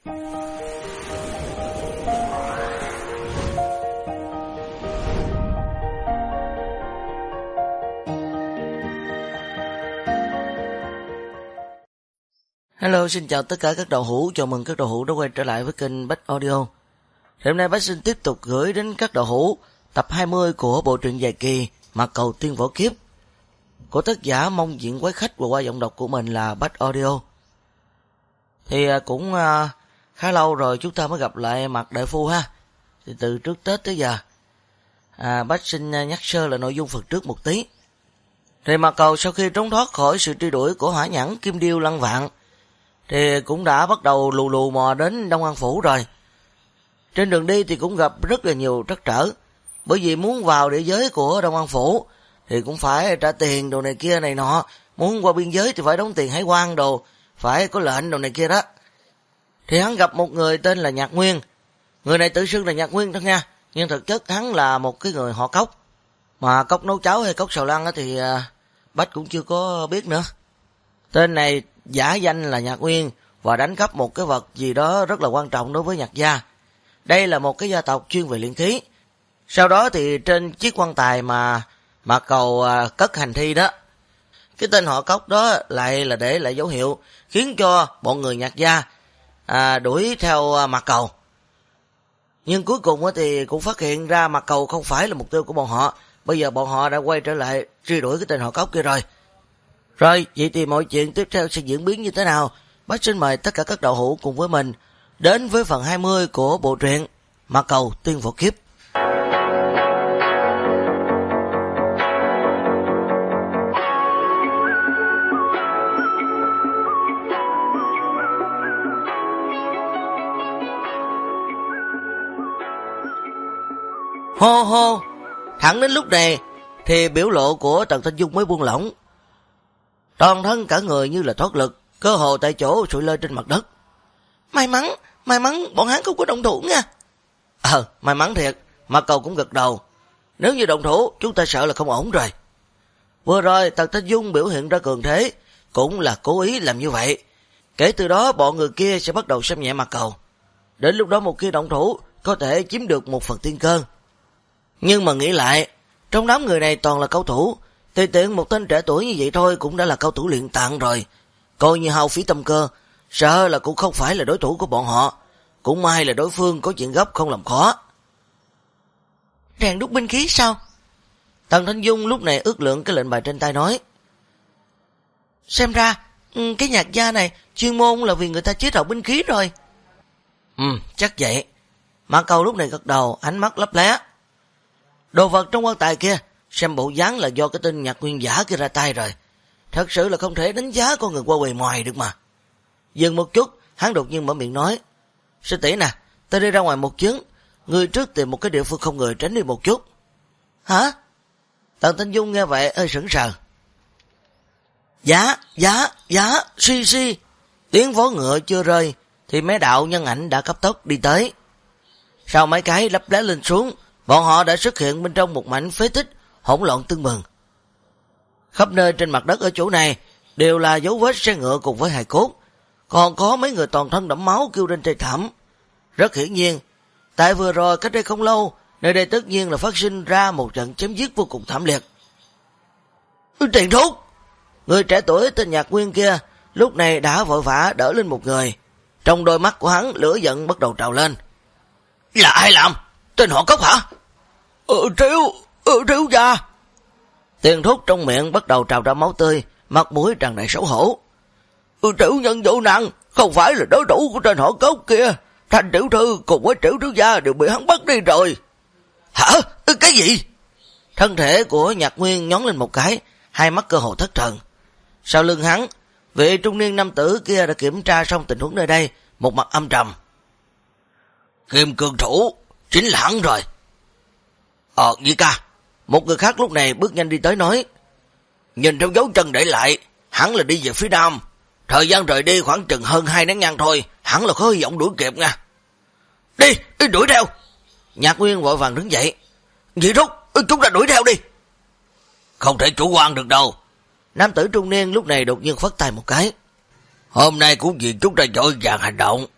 Hello, xin chào tất cả các đạo hữu, chào mừng các đạo hữu đã quay trở lại với kênh Bách Audio. Thì hôm nay Bách xin tiếp tục gửi đến các đạo hữu tập 20 của bộ truyện dài kỳ Mạc Cầu Tiên Võ Kiếp của tác giả Mông Diện Quái Khách và qua giọng đọc của mình là Bách Audio. Thì cũng khá lâu rồi chúng ta mới gặp lại Mạc Đại Phu ha. Thì từ trước Tết tới giờ Bách xin nhắc sơ là nội dung phần trước một tí. Thì Mạc Cầu sau khi trốn thoát khỏi sự truy đuổi của Hỏa Nhãn, Kim Điêu, Lăng Vạn thì cũng đã bắt đầu lù lù mò đến Đông An Phủ rồi. Trên đường đi thì cũng gặp rất là nhiều trắc trở, bởi vì muốn vào địa giới của Đông An Phủ thì cũng phải trả tiền đồ này kia này nọ, muốn qua biên giới thì phải đóng tiền hải quan đồ, phải có lệnh đồ này kia đó. Thì hắn gặp một người tên là Nhạc Nguyên, người này tự xưng là Nhạc Nguyên thôi nha, nhưng thực chất hắn là một cái người họ Cốc, mà Cốc nấu cháo hay Cốc xào lăng thì Bách cũng chưa có biết nữa. Tên này giả danh là Nhạc Nguyên và đánh cắp một cái vật gì đó rất là quan trọng đối với Nhạc gia. Đây là một cái gia tộc chuyên về luyện khí. Sau đó thì trên chiếc quan tài mà Mạc Cầu cất hành thi đó, cái tên họ Cốc đó lại là để lại dấu hiệu khiến cho bọn người Nhạc gia đuổi theo Mạc Cầu. Nhưng cuối cùng thì cũng phát hiện ra Mạc Cầu không phải là mục tiêu của bọn họ. Bây giờ bọn họ đã quay trở lại truy đuổi cái tên họ Cốc kia rồi. Rồi, vậy thì mọi chuyện tiếp theo sẽ diễn biến như thế nào? Bác xin mời tất cả các đạo hữu cùng với mình đến với phần 20 của bộ truyện Mạc Cầu Tiên Võ Kiếp. Hô hô, thẳng đến lúc này thì biểu lộ của Tần Thanh Dung mới buông lỏng. Toàn thân cả người như là thoát lực, cơ hồ tại chỗ sụi lơ trên mặt đất. May mắn bọn hắn không có động thủ nha. May mắn thiệt, Mạc Cầu cũng gật đầu. Nếu như động thủ, chúng ta sợ là không ổn rồi. Vừa rồi Tần Thanh Dung biểu hiện ra cường thế, cũng là cố ý làm như vậy. Kể từ đó bọn người kia sẽ bắt đầu xem nhẹ Mạc Cầu. Đến lúc đó một khi động thủ, có thể chiếm được một phần tiên cơ. Nhưng mà nghĩ lại, trong đám người này toàn là cao thủ, tùy tiện một tên trẻ tuổi như vậy thôi cũng đã là cao thủ luyện tạng rồi. Coi như hao phí tâm cơ, sợ là cũng không phải là đối thủ của bọn họ. Cũng may là đối phương có chuyện gấp không làm khó. Rèn đúc binh khí sao? Tần Thanh Dung lúc này ước lượng cái lệnh bài trên tay nói. Xem ra cái Nhạc gia này chuyên môn là vì người ta chế tạo binh khí rồi. Chắc vậy. Mạc Cầu lúc này gật đầu, ánh mắt lấp lé. Đồ vật trong quan tài kia, xem bộ dáng là do cái tên Nhạc Nguyên giả kia ra tay rồi. Thật sự là không thể đánh giá con người qua bề ngoài được mà. Dừng một chút, hắn đột nhiên mở miệng nói. Sư tỷ nè, ta đi ra ngoài một chuyến, ngươi trước tìm một cái địa phương không người tránh đi một chút. Hả? Tần Thanh Dung nghe vậy ơi sững sờ. Giá, si. Tiếng vó ngựa chưa rơi, thì mấy đạo nhân ảnh đã cấp tốc đi tới. Sau mấy cái lấp lé lên xuống, bọn họ đã xuất hiện bên trong một mảnh phế tích, hỗn loạn tưng bừng. Khắp nơi trên mặt đất ở chỗ này đều là dấu vết xe ngựa cùng với hài cốt, còn có mấy người toàn thân đẫm máu kêu lên thê thảm. Rất hiển nhiên, tại vừa rồi cách đây không lâu, nơi đây tất nhiên là phát sinh ra một trận chém giết vô cùng thảm liệt. Tiền thúc! Người trẻ tuổi tên Nhạc Nguyên kia lúc này đã vội vã đỡ lên một người. Trong đôi mắt của hắn lửa giận bắt đầu trào lên. Là ai làm? Tên họ Cốc hả? Thiếu gia. Tiền thúc trong miệng bắt đầu trào ra máu tươi, mặt mũi tràn đầy xấu hổ. Tiểu nhân vô năng, không phải là đối thủ của tên họ Cốc kia. Thanh tiểu thư cùng với Tiểu thiếu gia đều bị hắn bắt đi rồi. Hả? Cái gì? Thân thể của Nhạc Nguyên nhón lên một cái, hai mắt cơ hồ thất thần. Sau lưng hắn, vị trung niên nam tử kia đã kiểm tra xong tình huống nơi đây, một mặt âm trầm. Kim cương thủ, chính là hắn rồi. Nhị ca. Một người khác lúc này bước nhanh đi tới nói. Nhìn theo dấu chân để lại, hắn là đi về phía nam. Thời gian rời đi khoảng chừng hơn 2 nén nhang thôi, hắn là có hy vọng đuổi kịp nha. Đi đuổi theo. Nhạc Nguyên vội vàng đứng dậy. Nhị thúc, chúng ta đuổi theo đi. Không thể chủ quan được đâu. Nam tử trung niên lúc này đột nhiên phất tay một cái. Hôm nay cũng vì chúng ta vội vàng hành động,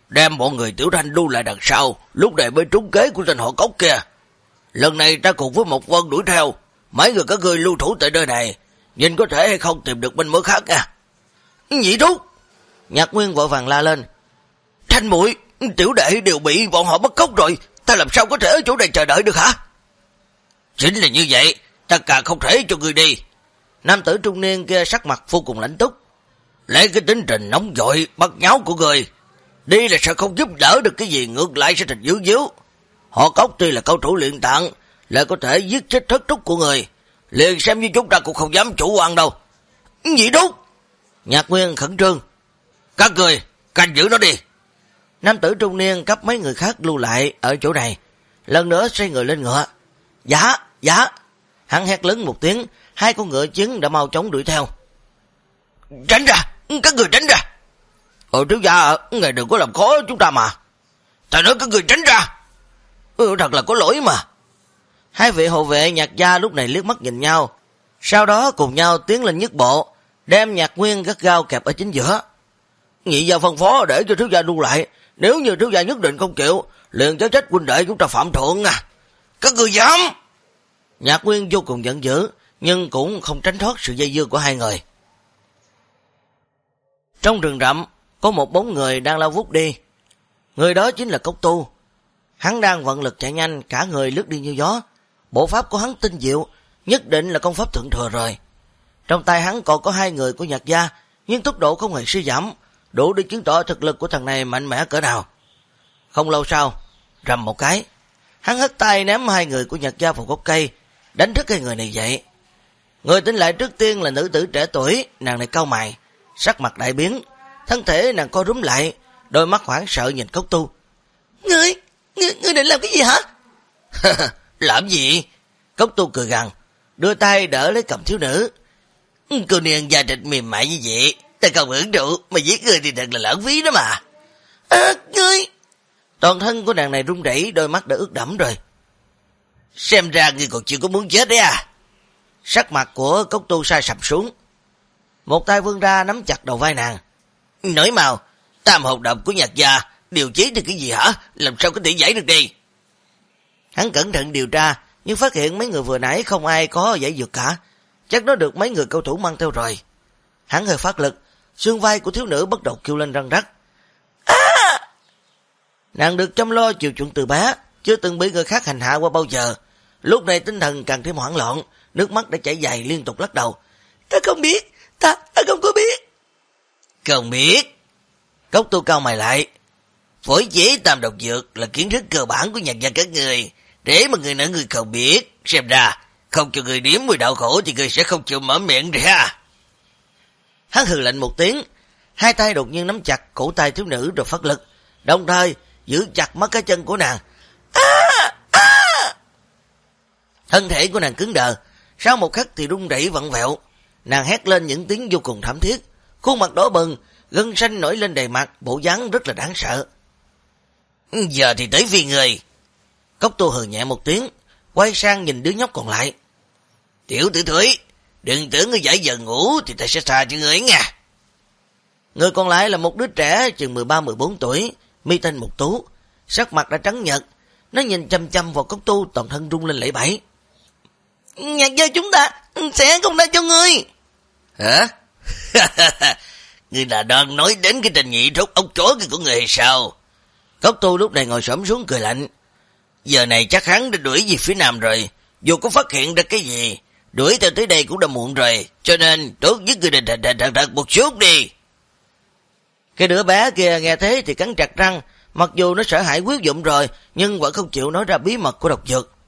đem bọn người Tiểu Thanh lưu lại đằng sau, lúc này mới trúng kế của tên họ Cốc kia. Lần này ta cùng với Mộc Vân đuổi theo, mấy người các ngươi lưu thủ tại nơi này, nhìn có thể hay không tìm được bên mối khác nha. Nhị thúc! Nhạc Nguyên vội vàng la lên. Thanh muội, tiểu đệ đều bị bọn họ bắt cóc rồi, ta làm sao có thể ở chỗ này chờ đợi được hả? Chính là như vậy, ta càng không thể cho ngươi đi. Nam tử trung niên kia sắc mặt vô cùng lãnh túc. Lấy cái tính trình nóng vội, bắt nháo của ngươi, đi là sẽ không giúp đỡ được cái gì, ngược lại sẽ thành díu díu. Họ Cốc tuy là cao thủ luyện tạng, lại có thể giết chết thất trúc của người, liền xem như chúng ta cũng không dám chủ quan đâu. Gì đúng? Nhạc Nguyên khẩn trương. Các người, canh giữ nó đi. Nam tử trung niên cấp mấy người khác lưu lại ở chỗ này, lần nữa xoay người lên ngựa. Dạ, dạ. Hắn hét lớn một tiếng, hai con ngựa chiến đã mau chóng đuổi theo. Tránh ra, các người tránh ra. Thiếu gia, ngài đừng có làm khó chúng ta mà. Ta nói các người tránh ra. Thật là có lỗi mà. Hai vị hộ vệ Nhạc gia lúc này liếc mắt nhìn nhau, sau đó cùng nhau tiến lên nhất bộ, đem Nhạc Nguyên gắt gao kẹp ở chính giữa. Nhị gia phân phó để cho thiếu gia lưu lại, nếu như thiếu gia nhất định không chịu, liền cho trách huynh đệ chúng ta phạm thượng à. Các người dám? Nhạc Nguyên vô cùng giận dữ, nhưng cũng không tránh thoát sự dây dưa của hai người. Trong rừng rậm, có một bóng người đang lao vút đi. Người đó chính là Cốc Tu. Hắn đang vận lực chạy nhanh, cả người lướt đi như gió. Bộ pháp của hắn tinh diệu, nhất định là công pháp thượng thừa rồi. Trong tay hắn còn có hai người của Nhạc gia, nhưng tốc độ không hề suy giảm, đủ để chứng tỏ thực lực của thằng này mạnh mẽ cỡ nào. Không lâu sau, rầm một cái, hắn hất tay ném hai người của Nhạc gia vào gốc cây, đánh thức hai người này dậy. Người tỉnh lại trước tiên là nữ tử trẻ tuổi, nàng này cau mày, sắc mặt đại biến, thân thể nàng co rúm lại, đôi mắt hoảng sợ nhìn Cốc Tu. Ngươi định làm cái gì hả? Làm gì? Cốc Tu cười gằn, đưa tay đỡ lấy cầm thiếu nữ. Cô nương da thịt mềm mại như vậy, ta không hưởng thụ, mà giết người thì thật là lãng phí đó mà. Ngươi! Toàn thân của nàng này run rẩy, đôi mắt đã ướt đẫm rồi. Xem ra ngươi còn chưa có muốn chết đấy à? Sắc mặt của Cốc Tu sa sầm xuống. Một tay vươn ra nắm chặt đầu vai nàng. Nói mau, tam hồn độc của Nhạc gia điều chế được cái gì hả? Làm sao có thể giải được đi? Hắn cẩn thận điều tra, nhưng phát hiện mấy người vừa nãy không ai có giải dược cả. Chắc nó được mấy người cao thủ mang theo rồi. Hắn hơi phát lực, xương vai của thiếu nữ bắt đầu kêu lên răng rắc. Nàng được chăm lo chiều chuộng từ bé, chưa từng bị người khác hành hạ qua bao giờ. Lúc này tinh thần càng thêm hoảng loạn, nước mắt đã chảy dài liên tục lắc đầu. Ta không biết, ta không có biết. Không biết? Cốc Tu cao mày lại. Phối chế tam độc dược là kiến thức cơ bản của Nhạc gia các người, để mà người nói người không biết. Xem ra, không cho người điếm mùi đau khổ thì người sẽ không chịu mở miệng ra. Hắn hừ lạnh một tiếng, hai tay đột nhiên nắm chặt cổ tay thiếu nữ rồi phát lực, đồng thời giữ chặt mắt cái chân của nàng. Thân thể của nàng cứng đờ, sau một khắc thì rung rẩy vặn vẹo. Nàng hét lên những tiếng vô cùng thảm thiết, khuôn mặt đỏ bừng, gân xanh nổi lên đầy mặt, bộ dáng rất là đáng sợ. Giờ thì tới phiên người. Cốc Tu hừ nhẹ một tiếng, quay sang nhìn đứa nhóc còn lại. Tiểu tử Thúy, đừng tưởng ngươi giải giờ ngủ thì ta sẽ tha cho ngươi nha. Người còn lại là một đứa trẻ chừng 13-14 tuổi, mi thanh mục tú, sắc mặt đã trắng nhợt, nó nhìn chăm chăm vào Cốc Tu, toàn thân rung lên lẩy bẩy. Nhạc gia chúng ta sẽ không tha cho ngươi. Hả? Ngươi là đang nói đến cái trình nhị thúc ốc chó kia của người hay sao? Cốc Tu lúc này ngồi xổm xuống cười lạnh. Giờ này chắc hắn đã đuổi về phía nam rồi, dù có phát hiện ra cái gì, đuổi theo tới đây cũng đã muộn rồi, cho nên tốt nhất ngươi thật một chút đi. Cái đứa bé kia nghe thế thì cắn chặt răng, mặc dù nó sợ hãi quyết dụng rồi, nhưng vẫn không chịu nói ra bí mật của độc dược.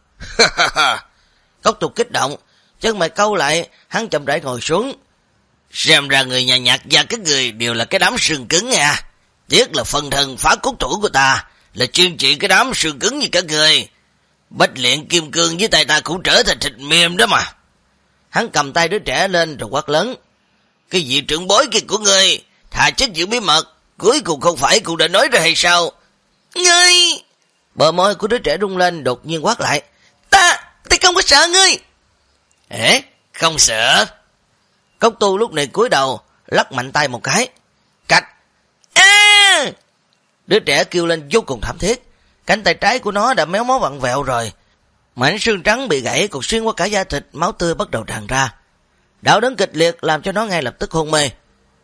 Cốc Tu kích động, chân mày cau lại, hắn chậm rãi ngồi xuống. Xem ra người nhà Nhạc gia các người đều là cái đám xương cứng à. Tiếc là phần thân phá cốt thủ của ta là chuyên trị cái đám xương cứng như các người. Bách luyện kim cương với tay ta cũng trở thành thịt mềm đó mà. Hắn cầm tay đứa trẻ lên rồi quát lớn. Cái vị trưởng bối kia của ngươi thà chết giữ bí mật, cuối cùng không phải cũng đã nói ra hay sao? Ngươi! Bờ môi của đứa trẻ rung lên, đột nhiên quát lại. Ta không có sợ ngươi. Không sợ? Cốc Tu lúc này cúi đầu, lắc mạnh tay một cái. Cạch! Đứa trẻ kêu lên vô cùng thảm thiết, cánh tay trái của nó đã méo mó vặn vẹo rồi. Mảnh xương trắng bị gãy còn xuyên qua cả da thịt, máu tươi bắt đầu tràn ra. Đau đớn kịch liệt làm cho nó ngay lập tức hôn mê.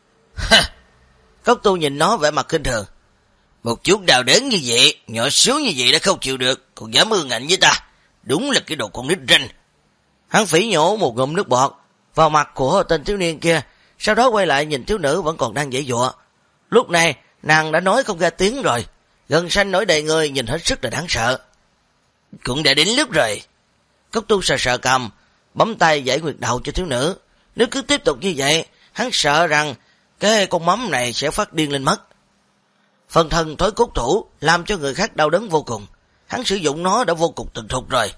Cốc Tu nhìn nó vẻ mặt khinh thường. Một chút đau đớn như vậy, nhỏ xíu như vậy đã không chịu được, còn dám ương ngạnh với ta. Đúng là cái đồ con nít ranh. Hắn phỉ nhổ một ngụm nước bọt vào mặt của tên thiếu niên kia, sau đó quay lại nhìn thiếu nữ vẫn còn đang giãy giụa. Lúc này, nàng đã nói không ra tiếng rồi, gân xanh nổi đầy người, nhìn hết sức là đáng sợ. Cũng đã đến lúc rồi. Cốc Tu sờ sờ cầm, bấm tay giải nguyệt đầu cho thiếu nữ. Nếu cứ tiếp tục như vậy, hắn sợ rằng cái con mắm này sẽ phát điên lên mất. Phần thân thối cốt thủ làm cho người khác đau đớn vô cùng. Hắn sử dụng nó đã vô cùng thuần thục rồi.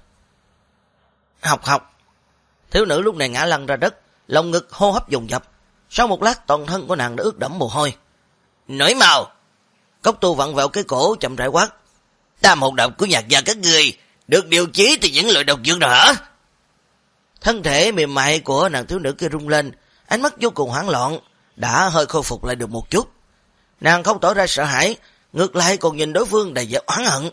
Học. Thiếu nữ lúc này ngã lăn ra đất, lồng ngực hô hấp dồn dập. Sau một lát toàn thân của nàng đã ướt đẫm mồ hôi. Nổi màu. Cốc Tu vặn vẹo cái cổ chậm rãi quát. Tam hồn độc của nhạc gia các người được điều chí từ những loại độc dược nào hả? Thân thể mềm mại của nàng thiếu nữ kia rung lên, ánh mắt vô cùng hoảng loạn, đã hơi khôi phục lại được một chút. Nàng không tỏ ra sợ hãi, ngược lại còn nhìn đối phương đầy vẻ oán hận.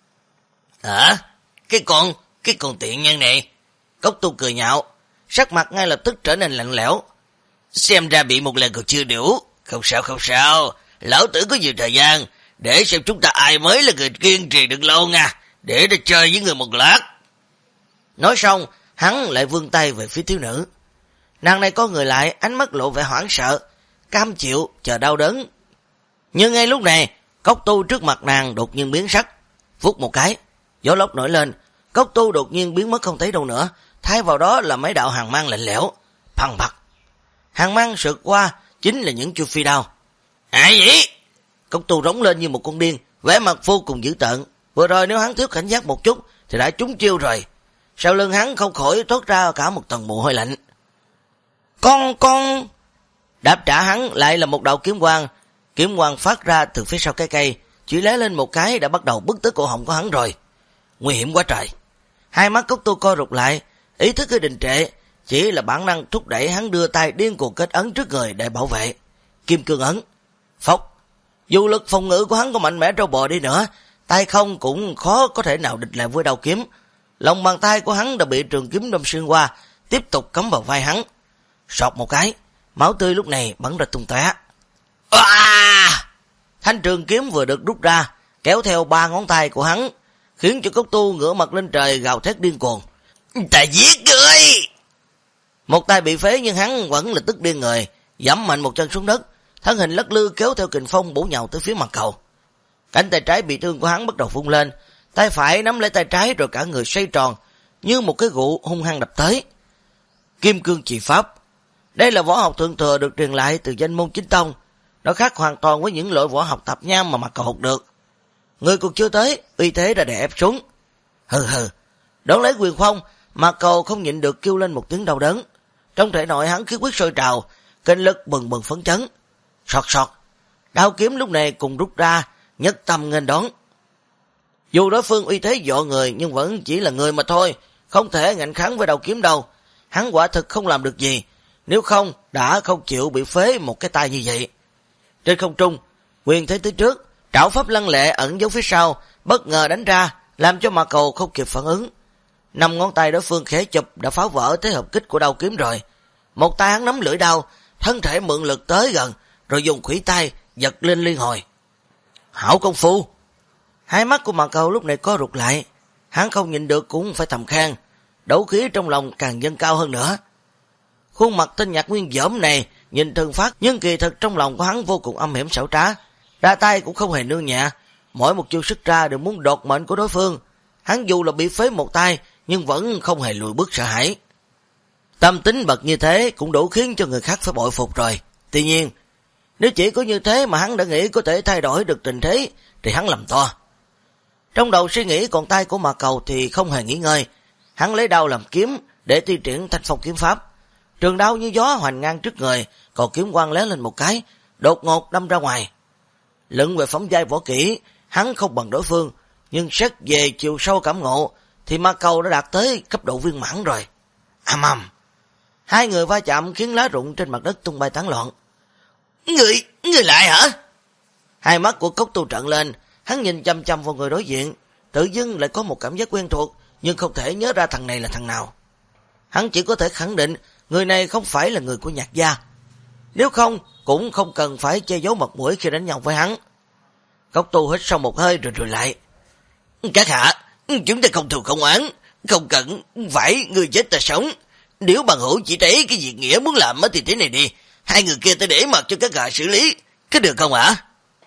Hả? Cái con tiện nhân này. Cốc Tu cười nhạo, sắc mặt ngay lập tức trở nên lạnh lẽo. Xem ra bị một lần còn chưa đủ. Không sao, lão tử có nhiều thời gian, để xem chúng ta ai mới là người kiên trì được lâu nha, để ta chơi với người một lát. Nói xong, hắn lại vươn tay về phía thiếu nữ. Nàng này có người lại, ánh mắt lộ vẻ hoảng sợ, cam chịu, chờ đau đớn. Nhưng ngay lúc này, Cốc Tu trước mặt nàng đột nhiên biến sắc, vút một cái, gió lốc nổi lên, Cốc Tu đột nhiên biến mất không thấy đâu nữa, thay vào đó là mấy đạo hàn mang lạnh lẽo, phăng phật. Hàn mang sượt qua chính là những chuôi phi đao. Ai vậy? Cốc Tu rống lên như một con điên, vẻ mặt vô cùng dữ tợn. Vừa rồi nếu hắn thiếu cảnh giác một chút thì đã trúng chiêu rồi. Sau lưng hắn không khỏi thoát ra cả một tầng mồ hôi lạnh. Con đáp trả hắn lại là một đạo kiếm quang phát ra từ phía sau cái cây, chỉ lé lên một cái đã bắt đầu bứt tới cổ họng của hắn rồi. Nguy hiểm quá trời. Hai mắt Cốc Tu co rụt lại, ý thức hơi đình trệ, chỉ là bản năng thúc đẩy hắn đưa tay điên cuồng kết ấn trước người để bảo vệ. Kim cương ấn. Phốc. Dù lực phòng ngự của hắn có mạnh mẽ trâu bò đi nữa, tay không cũng khó có thể nào địch lại với đao kiếm. Lòng bàn tay của hắn đã bị trường kiếm đâm xuyên qua, tiếp tục cắm vào vai hắn. Sọt một cái, máu tươi lúc này bắn ra tung tóe. Thanh trường kiếm vừa được rút ra, kéo theo 3 ngón tay của hắn, khiến cho Cốc Tu ngửa mặt lên trời gào thét điên cuồng. Ta giết ngươi! Một tay bị phế nhưng hắn vẫn là tức điên người, giẫm mạnh một chân xuống đất, thân hình lắc lư kéo theo kình phong bổ nhào tới phía mặt cầu. Cánh tay trái bị thương của hắn bắt đầu vung lên, tay phải nắm lấy tay trái rồi cả người xoay tròn, như một cái gụ hung hăng đập tới. Kim cương chỉ pháp. Đây là võ học thượng thừa được truyền lại từ danh môn chính tông, nó khác hoàn toàn với những loại võ học tạp nham mà mặt cầu học được. Người còn chưa tới, uy thế đã đè ép xuống. Hừ, đón lấy quyền phong, mặt cầu không nhịn được kêu lên một tiếng đau đớn. Trong thể nội hắn khí huyết sôi trào, kinh lực bừng bừng phấn chấn. Sọt. Đao kiếm lúc này cùng rút ra, nhất tâm nghênh đón. Dù đối phương uy thế dọa người nhưng vẫn chỉ là người mà thôi, không thể ngạnh kháng với đao kiếm đâu. Hắn quả thực không làm được gì, nếu không đã không chịu bị phế một cái tay như vậy. Trên không trung, quyền thế tới trước, trảo pháp lăng lệ ẩn giấu phía sau, bất ngờ đánh ra, làm cho mặt cầu không kịp phản ứng. 5 ngón tay đối phương khẽ chụp đã phá vỡ thế hợp kích của đao kiếm rồi. Một tay hắn nắm lưỡi đao, thân thể mượn lực tới gần, rồi dùng khuỷu tay giật lên liên hồi. Hảo công phu! Hai mắt của mặt cầu lúc này co rụt lại, hắn không nhìn được cũng phải thầm khen, đấu khí trong lòng càng dâng cao hơn nữa. Khuôn mặt tên Nhạc Nguyên dởm này nhìn thường phát, nhưng kỳ thực trong lòng của hắn vô cùng âm hiểm xảo trá, ra tay cũng không hề nương nhẹ, mỗi một chiêu sức ra đều muốn đột mệnh của đối phương. Hắn dù là bị phế một tay nhưng vẫn không hề lùi bước sợ hãi. Tâm tính bậc như thế cũng đủ khiến cho người khác phải bội phục rồi. Tuy nhiên, nếu chỉ có như thế mà hắn đã nghĩ có thể thay đổi được tình thế thì hắn lầm to. Trong đầu suy nghĩ còn tay của Mạc Cầu thì không hề nghỉ ngơi. Hắn lấy đao làm kiếm để thi triển thanh phong kiếm pháp. Trường đao như gió hoành ngang trước người, còn kiếm quang lé lên một cái, đột ngột đâm ra ngoài. Luận về phẩm giai võ kỹ, hắn không bằng đối phương, nhưng xét về chiều sâu cảm ngộ thì Mạc Cầu đã đạt tới cấp độ viên mãn rồi. Ầm. Hai người va chạm khiến lá rụng trên mặt đất tung bay tán loạn. Người lại hả? Hai mắt của Cốc Tu trợn lên, hắn nhìn chăm chăm vào người đối diện, tự dưng lại có một cảm giác quen thuộc, nhưng không thể nhớ ra thằng này là thằng nào. Hắn chỉ có thể khẳng định người này không phải là người của Nhạc gia. Nếu không, cũng không cần phải che giấu mặt mũi khi đánh nhau với hắn. Cốc Tu hít sâu một hơi rồi lại. Các hạ, chúng ta không thù không oán, không cần phải người chết ta sống. Nếu bằng hữu chỉ thấy cái việc nghĩa muốn làm thì thế này đi, hai người kia ta để mặc cho các hạ xử lý, có được không hả?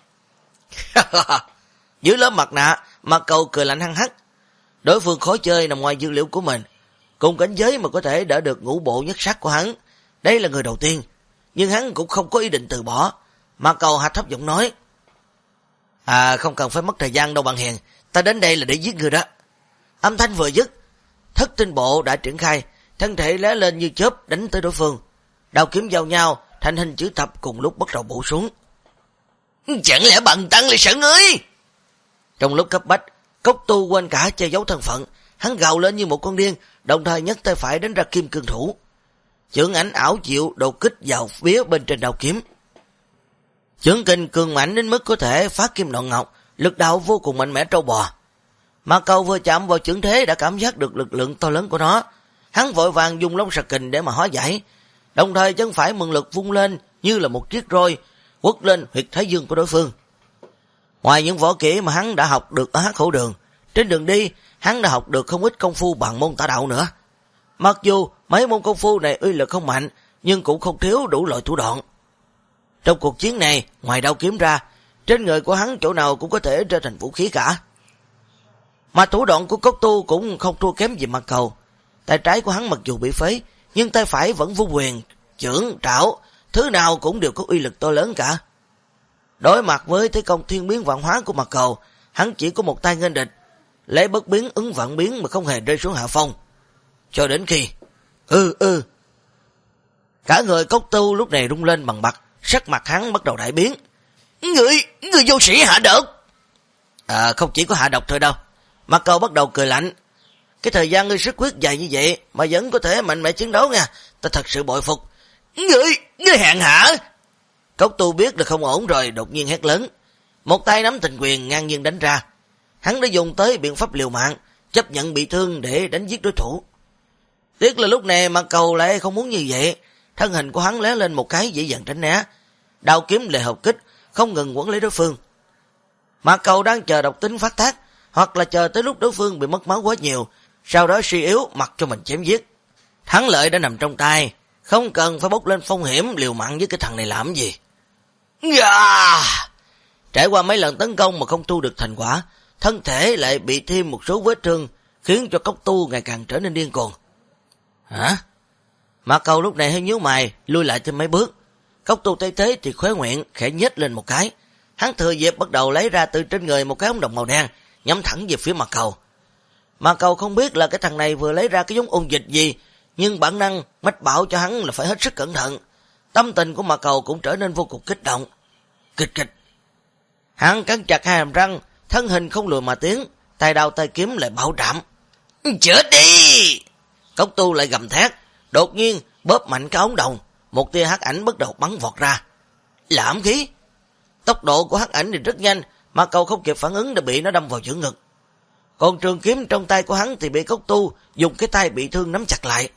Dưới lớp mặt nạ, Mạc Cầu cười lạnh hăng hắc. Đối phương khó chơi nằm ngoài dữ liệu của mình, cùng cảnh giới mà có thể đỡ được ngũ bộ nhất sắc của hắn. Đây là người đầu tiên, nhưng hắn cũng không có ý định từ bỏ. Mạc Cầu hạ thấp giọng nói. Không cần phải mất thời gian đâu bạn hiền, ta đến đây là để giết người đó. Âm thanh vừa dứt, thất tinh bộ đã triển khai, thân thể lóe lên như chớp đánh tới đối phương. Đao kiếm giao nhau, thành hình chữ thập cùng lúc bắt đầu bổ xuống. Chẳng lẽ bằng tăng lại sợ ngươi? Trong lúc cấp bách, Cốc Tu quên cả che giấu thân phận, hắn gào lên như một con điên, đồng thời nhấc tay phải đánh ra kim cương thủ. Chưởng ảnh ảo diệu đột kích vào phía bên trên đao kiếm. Chưởng kình cường mạnh đến mức có thể phá kim đoạn ngọc, lực đạo vô cùng mạnh mẽ trâu bò. Mạc Cầu vừa chạm vào chưởng thế đã cảm giác được lực lượng to lớn của nó. Hắn vội vàng dùng long sạc kình để mà hóa giải, đồng thời chân phải mượn lực vung lên như là một chiếc roi, quất lên huyệt thái dương của đối phương. Ngoài những võ kỹ mà hắn đã học được ở Hắc Hổ Đường, trên đường đi hắn đã học được không ít công phu bằng môn tả đạo nữa. Mặc dù mấy môn công phu này uy lực không mạnh, nhưng cũng không thiếu đủ loại thủ đoạn. Trong cuộc chiến này, ngoài đao kiếm ra, trên người của hắn chỗ nào cũng có thể trở thành vũ khí cả. Mà thủ đoạn của Cốc Tu cũng không thua kém gì Mạc Cầu. Tay trái của hắn mặc dù bị phế, nhưng tay phải vẫn vung quyền, chưởng, trảo, thứ nào cũng đều có uy lực to lớn cả. Đối mặt với thế công thiên biến vạn hóa của Mạc Cầu, hắn chỉ có một tay nghênh địch, lấy bất biến ứng vạn biến mà không hề rơi xuống hạ phong. Cho đến khi cả người Cốc Tu lúc này rung lên bằng bặt, sắc mặt hắn bắt đầu đại biến. Người vô sĩ hạ độc. Không chỉ có hạ độc thôi đâu. Mạc Cầu bắt đầu cười lạnh. Cái thời gian ngươi sức quyết dài như vậy mà vẫn có thể mạnh mẽ chiến đấu nha, ta thật sự bội phục. Ngươi hạng hả? Cốc Tu biết là không ổn rồi, đột nhiên hét lớn. Một tay nắm tình quyền ngang nhiên đánh ra. Hắn đã dùng tới biện pháp liều mạng, chấp nhận bị thương để đánh giết đối thủ. Tiếc là lúc này Mạc Cầu lại không muốn như vậy, thân hình của hắn lóe lên một cái dễ dàng tránh né. Đao kiếm lệ hợp kích, không ngừng quấn lấy đối phương. Mạc Cầu đang chờ độc tính phát tác, hoặc là chờ tới lúc đối phương bị mất máu quá nhiều, sau đó suy yếu mặc cho mình chém giết. Thắng lợi đã nằm trong tay, không cần phải bốc lên phong hiểm liều mạng với cái thằng này làm gì. Trải qua mấy lần tấn công mà không thu được thành quả, thân thể lại bị thêm một số vết thương, khiến cho Cốc Tu ngày càng trở nên điên cuồng. Hả? Mạc Cầu lúc này hơi nhíu mày, lui lại thêm mấy bước. Cốc Tu thấy thế thì khóe nguyện khẽ nhếch lên một cái. Hắn thừa dịp bắt đầu lấy ra từ trên người một cái ống đồng màu đen, nhắm thẳng về phía Mạc Cầu. Mạc Cầu không biết là cái thằng này vừa lấy ra cái giống ôn dịch gì, nhưng bản năng mách bảo cho hắn là phải hết sức cẩn thận. Tâm tình của Mạc Cầu cũng trở nên vô cùng kích động. Kịch kịch. Hắn cắn chặt hai hàm răng, thân hình không lùi mà tiến, tay đao tay kiếm lại bạo trạm. Chết đi! Cốc Tu lại gầm thét, đột nhiên bóp mạnh cái ống đồng, một tia hắc ảnh bắt đầu bắn vọt ra. Lãm khí. Tốc độ của hắc ảnh thì rất nhanh, Mạc Cầu không kịp phản ứng đã bị nó đâm vào giữa ngực. Còn trường kiếm trong tay của hắn thì bị Cốc Tu dùng cái tay bị thương nắm chặt lại.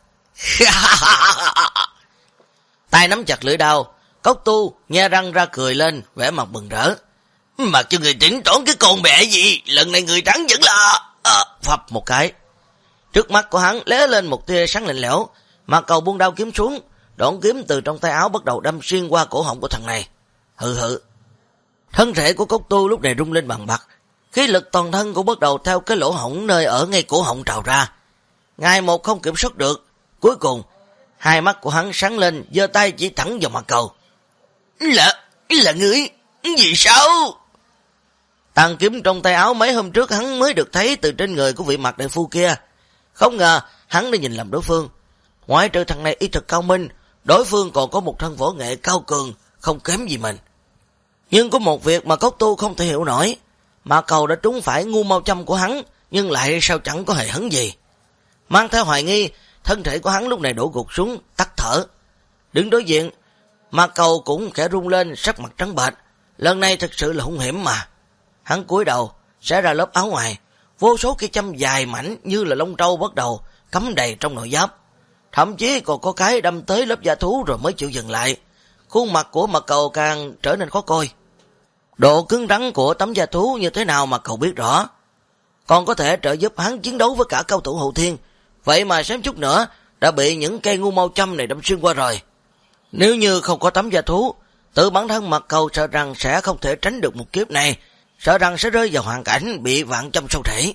Tay nắm chặt lưỡi đao, Cốc Tu nhe răng ra cười lên, vẻ mặt mừng rỡ. Mặc cho người tỉnh tốn cái con bẹ gì, lần này người thắng vẫn là... Phập một cái. Trước mắt của hắn lóe lên một tia sáng lạnh lẽo, Mạc Cầu buông đao kiếm xuống, đoạn kiếm từ trong tay áo bắt đầu đâm xuyên qua cổ họng của thằng này. Hự. Thân thể của Cốc Tu lúc này rung lên bằng bặt, khí lực toàn thân cũng bắt đầu theo cái lỗ hổng nơi ở ngay cổ họng trào ra. Ngày một không kiểm soát được, cuối cùng hai mắt của hắn sáng lên, giơ tay chỉ thẳng vào Mạc Cầu. Là ngươi? Vì sao? Tàn kiếm trong tay áo mấy hôm trước hắn mới được thấy từ trên người của vị Mạc đại phu kia. Không ngờ hắn đã nhìn lầm đối phương. Ngoại trừ thằng này y thực cao minh, đối phương còn có một thân võ nghệ cao cường, không kém gì mình. Nhưng có một việc mà Cốc Tu không thể hiểu nổi. Mạc Cầu đã trúng phải ngu mau châm của hắn, nhưng lại sao chẳng có hề hấn gì. Mang theo hoài nghi, thân thể của hắn lúc này đổ gục xuống, tắt thở. Đứng đối diện, Mạc Cầu cũng khẽ rung lên, sắc mặt trắng bệch, lần này thật sự là hung hiểm mà. Hắn cúi đầu, xé ra lớp áo ngoài, vô số cây châm dài mảnh như là lông trâu bắt đầu cắm đầy trong nội giáp. Thậm chí còn có cái đâm tới lớp da thú rồi mới chịu dừng lại. Khuôn mặt của Mạc Cầu càng trở nên khó coi. Độ cứng rắn của tấm da thú như thế nào mà cậu biết rõ. Còn có thể trợ giúp hắn chiến đấu với cả cao thủ hậu thiên. Vậy mà sớm chút nữa đã bị những cây ngu mau châm này đâm xuyên qua rồi. Nếu như không có tấm da thú, tự bản thân Mạc Cầu sợ rằng sẽ không thể tránh được một kiếp này, sợ rằng sẽ rơi vào hoàn cảnh bị vạn châm sâu thể.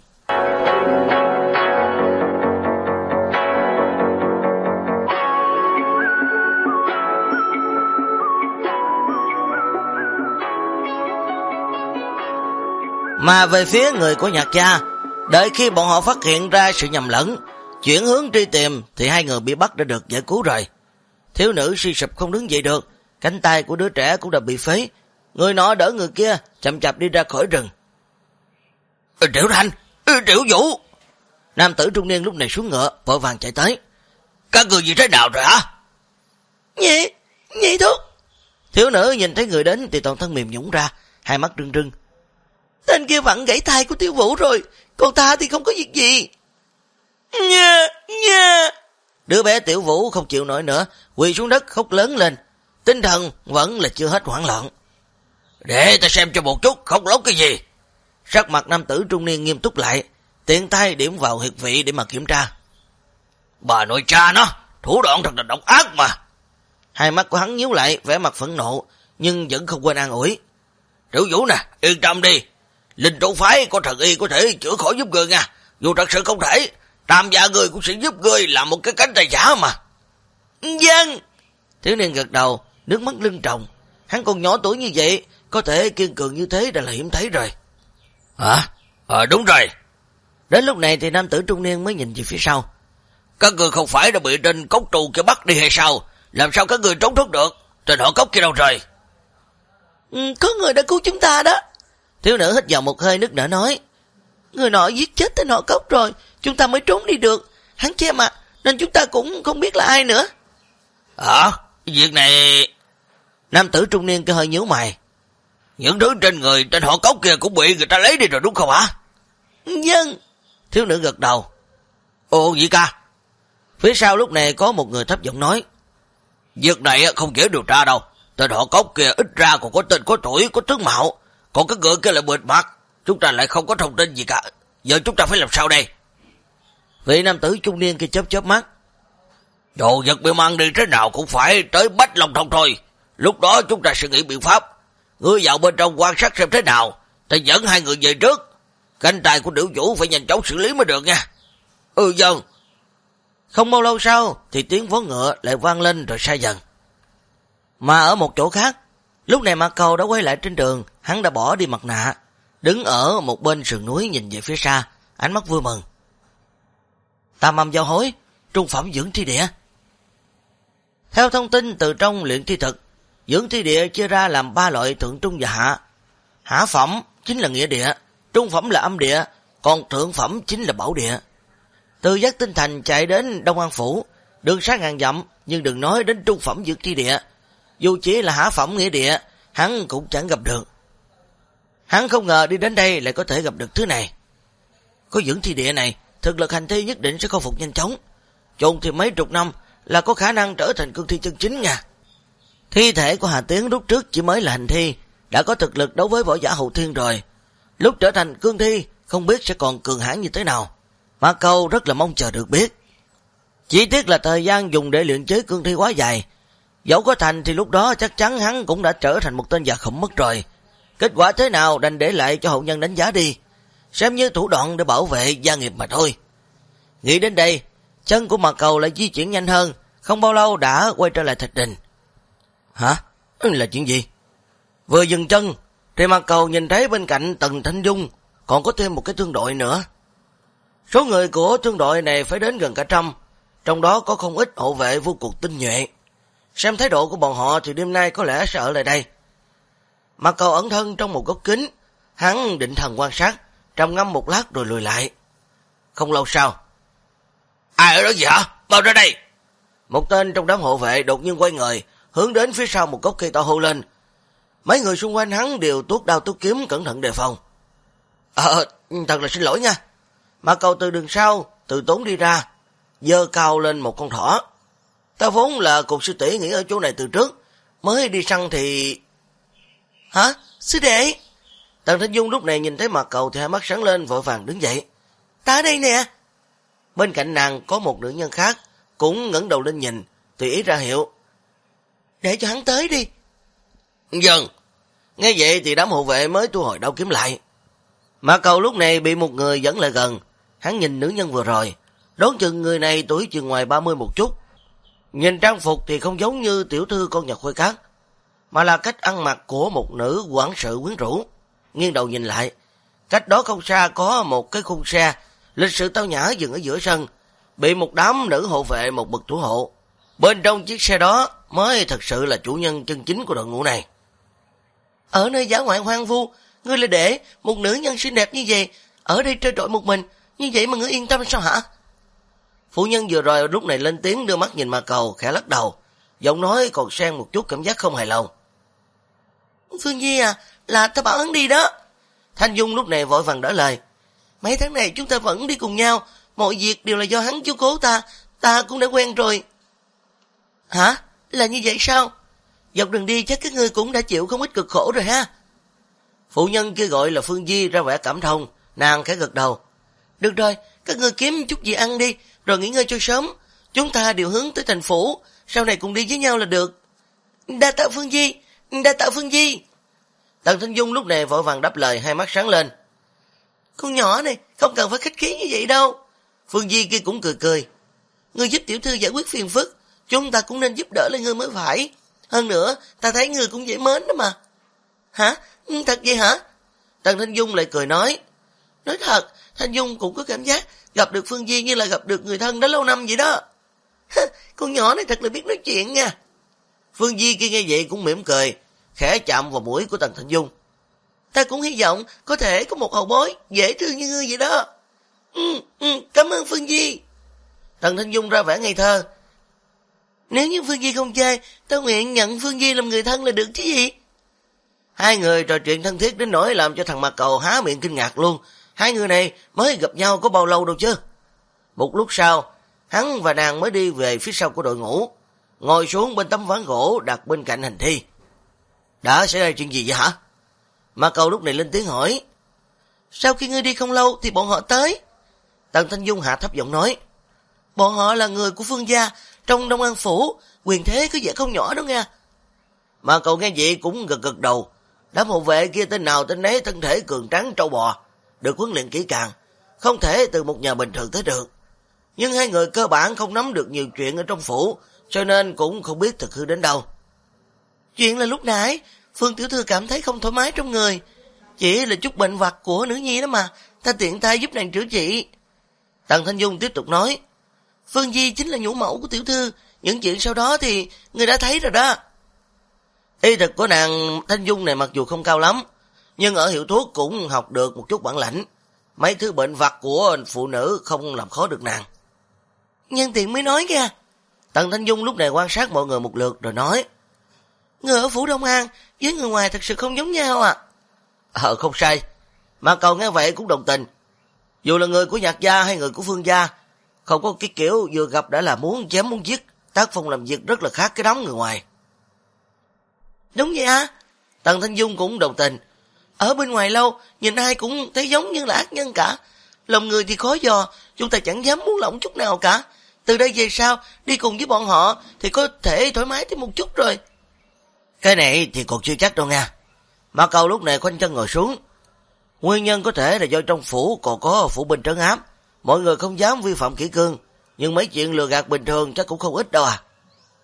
Mà về phía người của Nhạc Gia, đợi khi bọn họ phát hiện ra sự nhầm lẫn, chuyển hướng truy tìm thì hai người bị bắt đã được giải cứu rồi. Thiếu nữ suy sụp không đứng dậy được, cánh tay của đứa trẻ cũng đã bị phế. Người nọ đỡ người kia chậm chạp đi ra khỏi rừng. Triệu Thành, Triệu Vũ. Nam tử trung niên lúc này xuống ngựa, vội vàng chạy tới. Các người gì thế nào rồi hả? Nhị thúc. Thiếu nữ nhìn thấy người đến thì toàn thân mềm nhũn ra, hai mắt rưng rưng. Tên kia vặn gãy tay của Tiêu Vũ rồi, còn ta thì không có việc gì. Nha. Đứa bé Tiểu Vũ không chịu nổi nữa, quỳ xuống đất khóc lớn lên. Tinh thần vẫn là chưa hết hoảng loạn. Để ta xem cho một chút, khóc lóc cái gì? Sắc mặt nam tử trung niên nghiêm túc lại, tiện tay điểm vào huyệt vị để mà kiểm tra. Bà nội cha nó, thủ đoạn thật là độc ác mà. Hai mắt của hắn nhíu lại, vẻ mặt phẫn nộ, nhưng vẫn không quên an ủi. Triệu Vũ nè, yên tâm đi. Linh trụ phái có thần y có thể chữa khỏi giúp người nha. Dù thật sự không thể, Tam gia người cũng sẽ giúp người làm một cái cánh tay giả mà. Vâng. Thiếu niên gật đầu, nước mắt lưng tròng. Hắn còn nhỏ tuổi như vậy, có thể kiên cường như thế đã là hiếm thấy rồi. Hả? Đúng rồi. Đến lúc này thì nam tử trung niên mới nhìn về phía sau. Các người không phải đã bị trên cốc trù kia bắt đi hay sao? Làm sao các người trốn thoát được? Trên họ cốc kia đâu rồi? Có người đã cứu chúng ta đó. Thiếu nữ hít vào một hơi nức nở nói. Người nọ giết chết tên họ cốc rồi, chúng ta mới trốn đi được. Hắn che mặt nên chúng ta cũng không biết là ai nữa. Việc này... Nam tử trung niên cái hơi nhíu mày. Những thứ trên người trên họ cốc kia cũng bị người ta lấy đi rồi đúng không hả? Vâng. Thiếu nữ gật đầu. Ồ gì ca? Phía sau lúc này có một người thấp giọng nói. Việc này không dễ điều tra đâu. Tên họ cốc kia ít ra còn có tên có tuổi, có tướng mạo. Còn cái người kia lại bịt mặt. Chúng ta lại không có thông tin gì cả. Giờ chúng ta phải làm sao đây? Vị nam tử trung niên kia chớp mắt. Đồ vật bị mang đi thế nào cũng phải tới Bách Long Thông thôi. Lúc đó chúng ta sẽ nghĩ biện pháp. Ngươi vào bên trong quan sát xem thế nào. Ta dẫn hai người về trước. Cánh tay của Điểu Vũ phải nhanh chóng xử lý mới được nha. Vâng. Không bao lâu sau thì tiếng vó ngựa lại vang lên rồi xa dần. Mà ở một chỗ khác, lúc này Mạc Cầu đã quay lại trên đường, hắn đã bỏ đi mặt nạ, đứng ở một bên sườn núi nhìn về phía xa, ánh mắt vui mừng. Tam âm giao hối, trung phẩm dưỡng thi địa. Theo thông tin từ trong luyện thi thực, dưỡng thi địa chia ra làm 3 loại thượng trung và hạ. Hạ phẩm chính là nghĩa địa, trung phẩm là âm địa, còn thượng phẩm chính là bảo địa. Từ Giác Tinh Thành chạy đến Đông An Phủ, đường xa ngàn dặm, nhưng đừng nói đến trung phẩm dưỡng thi địa. Dù chỉ là hạ phẩm nghĩa địa, hắn cũng chẳng gặp được. Hắn không ngờ đi đến đây lại có thể gặp được thứ này. Có dưỡng thi địa này, thực lực hành thi nhất định sẽ khôi phục nhanh chóng. Chôn thì mấy chục năm là có khả năng trở thành cương thi chân chính nha. Thi thể của Hà Tiến lúc trước chỉ mới là hành thi, đã có thực lực đấu với võ giả hậu thiên rồi. Lúc trở thành cương thi, không biết sẽ còn cường hãn như thế nào. Mạc Cầu rất là mong chờ được biết. Chỉ tiếc là thời gian dùng để luyện chế cương thi quá dài. Dẫu có thành thì lúc đó chắc chắn hắn cũng đã trở thành một tên già khủng mất rồi. Kết quả thế nào đành để lại cho hậu nhân đánh giá đi. Xem như thủ đoạn để bảo vệ gia nghiệp mà thôi. Nghĩ đến đây, chân của Mạc Cầu lại di chuyển nhanh hơn, không bao lâu đã quay trở lại Thạch Đình. Hả? Là chuyện gì? Vừa dừng chân, thì Mạc Cầu nhìn thấy bên cạnh Tần Thanh Dung còn có thêm một cái thương đội nữa. Số người của thương đội này phải đến gần cả 100, trong đó có không ít hộ vệ vô cùng tinh nhuệ. Xem thái độ của bọn họ thì đêm nay có lẽ sẽ ở lại đây. Mạc Cầu ẩn thân trong một góc kính, hắn định thần quan sát, trầm ngâm một lát rồi lùi lại. Không lâu sau, ai ở đó gì hả? Mau ra đây! Một tên trong đám hộ vệ đột nhiên quay người, hướng đến phía sau một gốc cây to hô lên. Mấy người xung quanh hắn đều tuốt đao tuốt kiếm cẩn thận đề phòng. Thật là xin lỗi nha. Mạc Cầu từ đường sau từ tốn đi ra, giơ cao lên một con thỏ. Ta vốn là cục sư tỷ nghỉ ở chỗ này từ trước, mới đi săn thì... Hả? Sư đệ? Tần Thanh Dung lúc này nhìn thấy Mạc Cầu thì hai mắt sáng lên, vội vàng đứng dậy. Ta ở đây nè. Bên cạnh nàng có một nữ nhân khác, cũng ngẩng đầu lên nhìn, tùy ý ra hiệu. Để cho hắn tới đi. Vâng. Nghe vậy thì đám hộ vệ mới thu hồi đao kiếm lại. Mạc Cầu lúc này bị một người dẫn lại gần. Hắn nhìn nữ nhân vừa rồi, đoán chừng người này tuổi chừng ngoài 30 một chút. Nhìn trang phục thì không giống như tiểu thư con nhà Khuê Cát, mà là cách ăn mặc của một nữ quản sự quyến rũ. Nghiêng đầu nhìn lại, cách đó không xa có một cái khung xe lịch sự tao nhã dừng ở giữa sân, bị một đám nữ hộ vệ một bậc thủ hộ. Bên trong chiếc xe đó mới thật sự là chủ nhân chân chính của đội ngũ này. Ở nơi dã ngoại hoang vu, ngươi lại để một nữ nhân xinh đẹp như vậy ở đây trơ trọi một mình, như vậy mà ngươi yên tâm sao hả? Phụ nhân vừa rồi lúc này lên tiếng, đưa mắt nhìn Mạc Cầu, khẽ lắc đầu, giọng nói còn xen một chút cảm giác không hài lòng. Phương Nhi à, là ta bảo hắn đi đó. Thanh Dung lúc này vội vàng đỡ lời. Mấy tháng này chúng ta vẫn đi cùng nhau, mọi việc đều là do hắn chiếu cố ta cũng đã quen rồi. Hả? Là như vậy sao? Dọc đường đi chắc các ngươi cũng đã chịu không ít cực khổ rồi ha. Phụ nhân kia gọi là Phương Di ra vẻ cảm thông, nàng khẽ gật đầu. Được rồi, các ngươi kiếm chút gì ăn đi, rồi nghỉ ngơi cho sớm. Chúng ta đều hướng tới thành phố, sau này cùng đi với nhau là được. Đa tạ Phương Di, đa tạ Phương Di. Tần Thanh Dung lúc này vội vàng đáp lời, hai mắt sáng lên. Con nhỏ này không cần phải khách khí như vậy đâu. Phương Di kia cũng cười cười. Ngươi giúp tiểu thư giải quyết phiền phức, chúng ta cũng nên giúp đỡ lại ngươi mới phải. Hơn nữa, ta thấy ngươi cũng dễ mến đó mà. Hả? Thật vậy hả? Tần Thanh Dung lại cười nói. Nói thật, Thanh Dung cũng có cảm giác gặp được Phương Di như là gặp được người thân đã lâu năm vậy đó. Con nhỏ này thật là biết nói chuyện nha. Phương Di kia nghe vậy cũng mỉm cười, khẽ chạm vào mũi của Tần Thanh Dung. Ta cũng hy vọng có thể có một hậu bối dễ thương như ngươi vậy đó. Cảm ơn Phương Di. Tần Thanh Dung ra vẻ ngây thơ. Nếu như Phương Di không chê, ta nguyện nhận Phương Di làm người thân là được chứ gì. Hai người trò chuyện thân thiết đến nỗi làm cho thằng Mạc Cầu há miệng kinh ngạc luôn. Hai người này mới gặp nhau có bao lâu đâu chứ. Một lúc sau, hắn và nàng mới đi về phía sau của đội ngũ, ngồi xuống bên tấm ván gỗ đặt bên cạnh hành thi. Đã xảy ra chuyện gì vậy hả? Mạc Cầu lúc này lên tiếng hỏi. Sau khi ngươi đi không lâu thì bọn họ tới. Tần Thanh Dung hạ thấp giọng nói. Bọn họ là người của Phương gia trong Đông An Phủ, quyền thế có vẻ không nhỏ đó nha. Mạc Cầu nghe vậy cũng gật gật đầu. Đám hộ vệ kia tên nào tên nấy thân thể cường tráng trâu bò, được huấn luyện kỹ càng, không thể từ một nhà bình thường tới được. Nhưng hai người cơ bản không nắm được nhiều chuyện ở trong phủ, cho nên cũng không biết thực hư đến đâu. Chuyện là lúc nãy Phương tiểu thư cảm thấy không thoải mái trong người, chỉ là chút bệnh vặt của nữ nhi đó mà, ta tiện tay giúp nàng chữa trị. Tần Thanh Dung tiếp tục nói. Phương Di chính là nhũ mẫu của tiểu thư, những chuyện sau đó thì người đã thấy rồi đó. Y thuật của nàng Thanh Dung này mặc dù không cao lắm, nhưng ở hiệu thuốc cũng học được một chút bản lãnh. Mấy thứ bệnh vặt của phụ nữ không làm khó được nàng. Nhân tiện mới nói kìa. Tần Thanh Dung lúc này quan sát mọi người một lượt rồi nói. Người ở Phủ Đông An với người ngoài thật sự không giống nhau à? Không sai. Mà Cầu nghe vậy cũng đồng tình. Dù là người của Nhạc gia hay người của Phương gia, không có cái kiểu vừa gặp đã là muốn chém muốn giết, tác phong làm việc rất là khác cái đám người ngoài. Đúng vậy à? Tần Thanh Dung cũng đồng tình. Ở bên ngoài lâu, nhìn ai cũng thấy giống như là ác nhân cả. Lòng người thì khó dò, chúng ta chẳng dám muốn lỏng chút nào cả. Từ đây về sau, đi cùng với bọn họ thì có thể thoải mái thêm một chút rồi. Cái này thì còn chưa chắc đâu nha. Mạc Cầu lúc này khoanh chân ngồi xuống. Nguyên nhân có thể là do trong phủ còn có phủ binh trấn áp, mọi người không dám vi phạm kỷ cương, nhưng mấy chuyện lừa gạt bình thường chắc cũng không ít đâu à.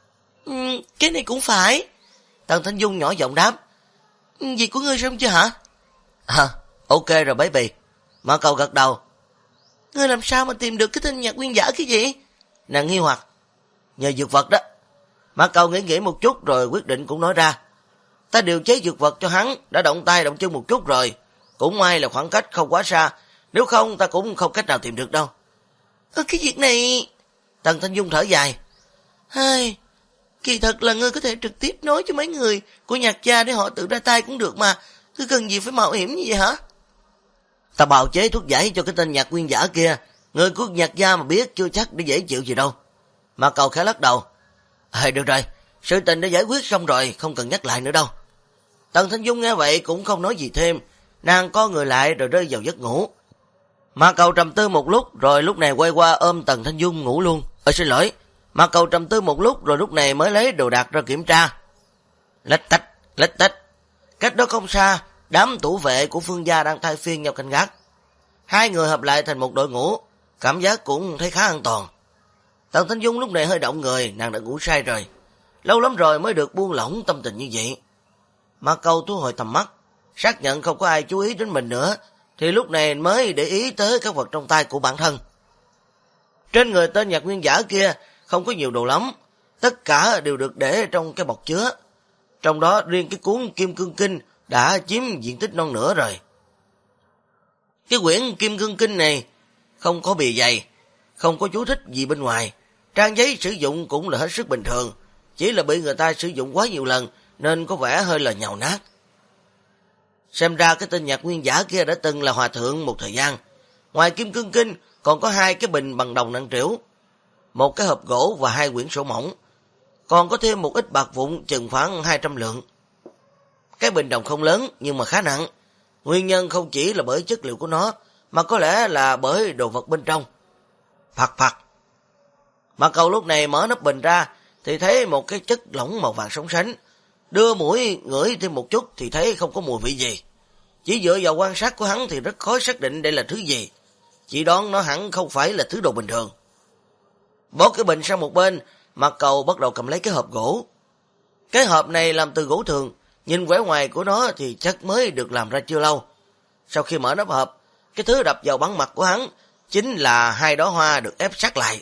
Cái này cũng phải. Tần Thanh Dung nhỏ giọng đáp. Việc của ngươi xong chưa hả? Ok rồi baby. Mạc Cầu gật đầu. Ngươi làm sao mà tìm được cái tên nhạc nguyên giả cái gì? Nàng nghi hoặc. Nhờ dược vật đó. Mạc Cầu nghĩ một chút rồi quyết định cũng nói ra. Ta điều chế dược vật cho hắn, đã động tay động chân một chút rồi. Cũng may là khoảng cách không quá xa, nếu không ta cũng không cách nào tìm được đâu. Cái việc này... Tần Thanh Dung thở dài. Cái Kỳ thật là ngươi có thể trực tiếp nói cho mấy người của Nhạc gia để họ tự ra tay cũng được mà, cứ cần gì phải mạo hiểm như vậy hả? Ta bào chế thuốc giải cho cái tên Nhạc Nguyên giả kia, người của Nhạc gia mà biết chưa chắc để dễ chịu gì đâu. Mà Cầu khẽ lắc đầu. Được rồi, sự tình đã giải quyết xong rồi, không cần nhắc lại nữa đâu. Tần Thanh Dung nghe vậy cũng không nói gì thêm, nàng co người lại rồi rơi vào giấc ngủ. Mà Cầu trầm tư một lúc rồi lúc này quay qua ôm Tần Thanh Dung ngủ luôn. Xin lỗi. Mà Cầu trầm tư một lúc rồi lúc này mới lấy đồ đạc ra kiểm tra. Lách tách. Cách đó không xa, đám thủ vệ của Phương gia đang thay phiên nhau canh gác. Hai người hợp lại thành một đội ngũ, cảm giác cũng thấy khá an toàn. Tần Thanh Dung lúc này hơi động người, nàng đã ngủ say rồi. Lâu lắm rồi mới được buông lỏng tâm tình như vậy. Mà Cầu thu hồi tầm mắt, xác nhận không có ai chú ý đến mình nữa, thì lúc này mới để ý tới các vật trong tay của bản thân. Trên người tên Nhạc Nguyên giả kia không có nhiều đồ lắm, tất cả đều được để trong cái bọc chứa. Trong đó riêng cái cuốn Kim Cương Kinh đã chiếm diện tích non nửa rồi. Cái quyển Kim Cương Kinh này không có bìa dày, không có chú thích gì bên ngoài, trang giấy sử dụng cũng là hết sức bình thường, chỉ là bị người ta sử dụng quá nhiều lần nên có vẻ hơi là nhàu nát. Xem ra cái tên Nhạc Nguyên giả kia đã từng là hòa thượng một thời gian. Ngoài Kim Cương Kinh còn có 2 cái bình bằng đồng nặng trĩu, 1 cái hộp gỗ và 2 quyển sổ mỏng, còn có thêm một ít bạc vụn chừng khoảng 200 lượng. Cái bình đồng không lớn nhưng mà khá nặng, nguyên nhân không chỉ là bởi chất liệu của nó mà có lẽ là bởi đồ vật bên trong. Phật. Mà Cầu lúc này mở nắp bình ra thì thấy một cái chất lỏng màu vàng sóng sánh, đưa mũi ngửi thêm một chút thì thấy không có mùi vị gì. Chỉ dựa vào quan sát của hắn thì rất khó xác định đây là thứ gì, chỉ đoán nó hẳn không phải là thứ đồ bình thường. Bỏ cái bình sang một bên, Mà Cầu bắt đầu cầm lấy cái hộp gỗ. Cái hộp này làm từ gỗ thường, nhìn vẻ ngoài của nó thì chắc mới được làm ra chưa lâu. Sau khi mở nắp hộp, cái thứ đập vào bắn mặt của hắn chính là 2 đóa hoa được ép sát lại.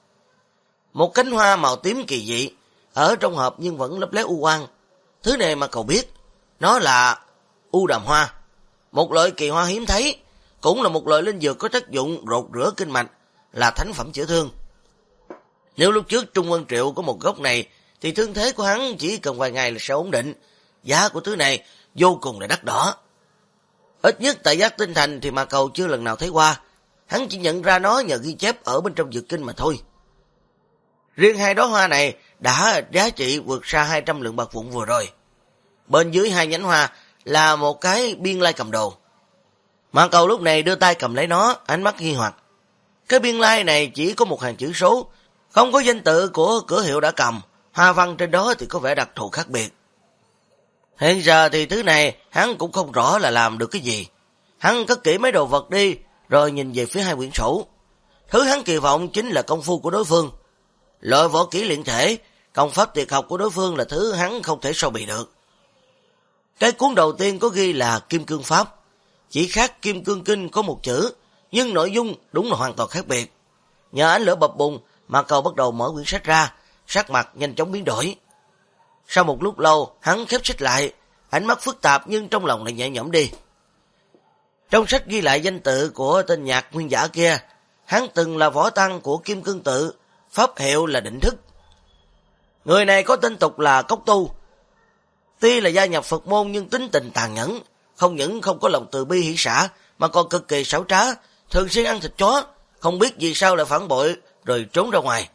Một cánh hoa màu tím kỳ dị, ở trong hộp nhưng vẫn lấp lé u quang. Thứ này mà Cầu biết, nó là u đàm hoa, một loại kỳ hoa hiếm thấy, cũng là một loại linh dược có tác dụng rột rửa kinh mạch, là thánh phẩm chữa thương. Nếu lúc trước Trung Quân Triệu có một gốc này, thì thương thế của hắn chỉ cần vài ngày là sẽ ổn định. Giá của thứ này vô cùng là đắt đỏ. Ít nhất tại Giác Tinh Thành thì mà Cầu chưa lần nào thấy qua, hắn chỉ nhận ra nó nhờ ghi chép ở bên trong dược kinh mà thôi. Riêng 2 đóa hoa này đã giá trị vượt xa 200 lượng bạc vụn vừa rồi. Bên dưới 2 nhánh hoa là một cái biên lai cầm đồ. Mà Cầu lúc này đưa tay cầm lấy nó, ánh mắt nghi hoặc. Cái biên lai này chỉ có một hàng chữ số, không có danh tự của cửa hiệu đã cầm, hoa văn trên đó thì có vẻ đặc thù khác biệt. Hiện giờ thì thứ này hắn cũng không rõ là làm được cái gì. Hắn cất kỹ mấy đồ vật đi, rồi nhìn về phía 2 quyển sổ. Thứ hắn kỳ vọng chính là công phu của đối phương. Loại võ kỹ luyện thể, công pháp tuyệt học của đối phương là thứ hắn không thể so bì được. Cái cuốn đầu tiên có ghi là Kim Cương Pháp, chỉ khác Kim Cương Kinh có một chữ, nhưng nội dung đúng là hoàn toàn khác biệt. Nhờ ánh lửa bập bùng mà Cầu bắt đầu mở quyển sách ra, sắc mặt nhanh chóng biến đổi. Sau một lúc lâu, hắn khép sách lại, ánh mắt phức tạp nhưng trong lòng lại nhẹ nhõm đi. Trong sách ghi lại danh tự của tên Nhạc Nguyên giả kia, hắn từng là võ tăng của Kim Cương Tự, pháp hiệu là Định Thức. Người này có tên tục là Cốc Tu. Tuy là gia nhập Phật môn nhưng tính tình tàn nhẫn, không những không có lòng từ bi hỷ xả mà còn cực kỳ xảo trá, thường xuyên ăn thịt chó, không biết vì sao lại phản bội rồi trốn ra ngoài.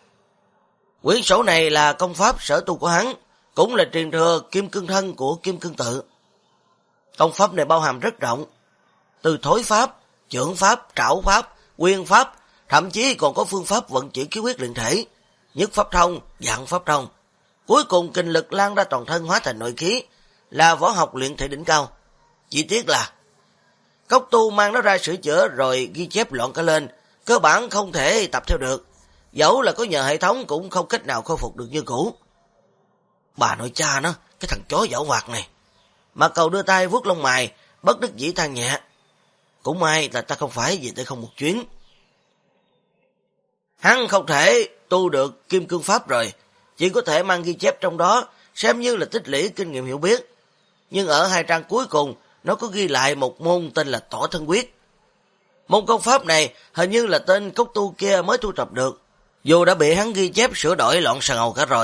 Quyển sổ này là công pháp sở tu của hắn, cũng là truyền thừa Kim Cương Thân của Kim Cương Tự. Công pháp này bao hàm rất rộng, từ thối pháp, chưởng pháp, trảo pháp, quyền pháp, thậm chí còn có phương pháp vận chuyển khí huyết luyện thể, nhất pháp thông, dạng pháp thông. Cuối cùng kinh lực lan ra toàn thân hóa thành nội khí, là võ học luyện thể đỉnh cao. Chỉ tiếc là Cốc Tu mang nó ra sửa chữa rồi ghi chép loạn cả lên, cơ bản không thể tập theo được, dẫu là có nhờ hệ thống cũng không cách nào khôi phục được như cũ. Bà nội cha nó, cái thằng chó giảo hoạt này. Mà Cầu đưa tay vuốt lông mày, bất đắc dĩ than nhẹ. Cũng may là ta không phải về tới không một chuyến. Hắn không thể tu được Kim Cương Pháp rồi, chỉ có thể mang ghi chép trong đó, xem như là tích lũy kinh nghiệm hiểu biết. Nhưng ở 2 trang cuối cùng, nó có ghi lại một môn tên là Tỏa Thân Quyết. Môn công pháp này hình như là tên Cốc Tu kia mới thu thập được, dù đã bị hắn ghi chép sửa đổi loạn xà ngầu cả rồi,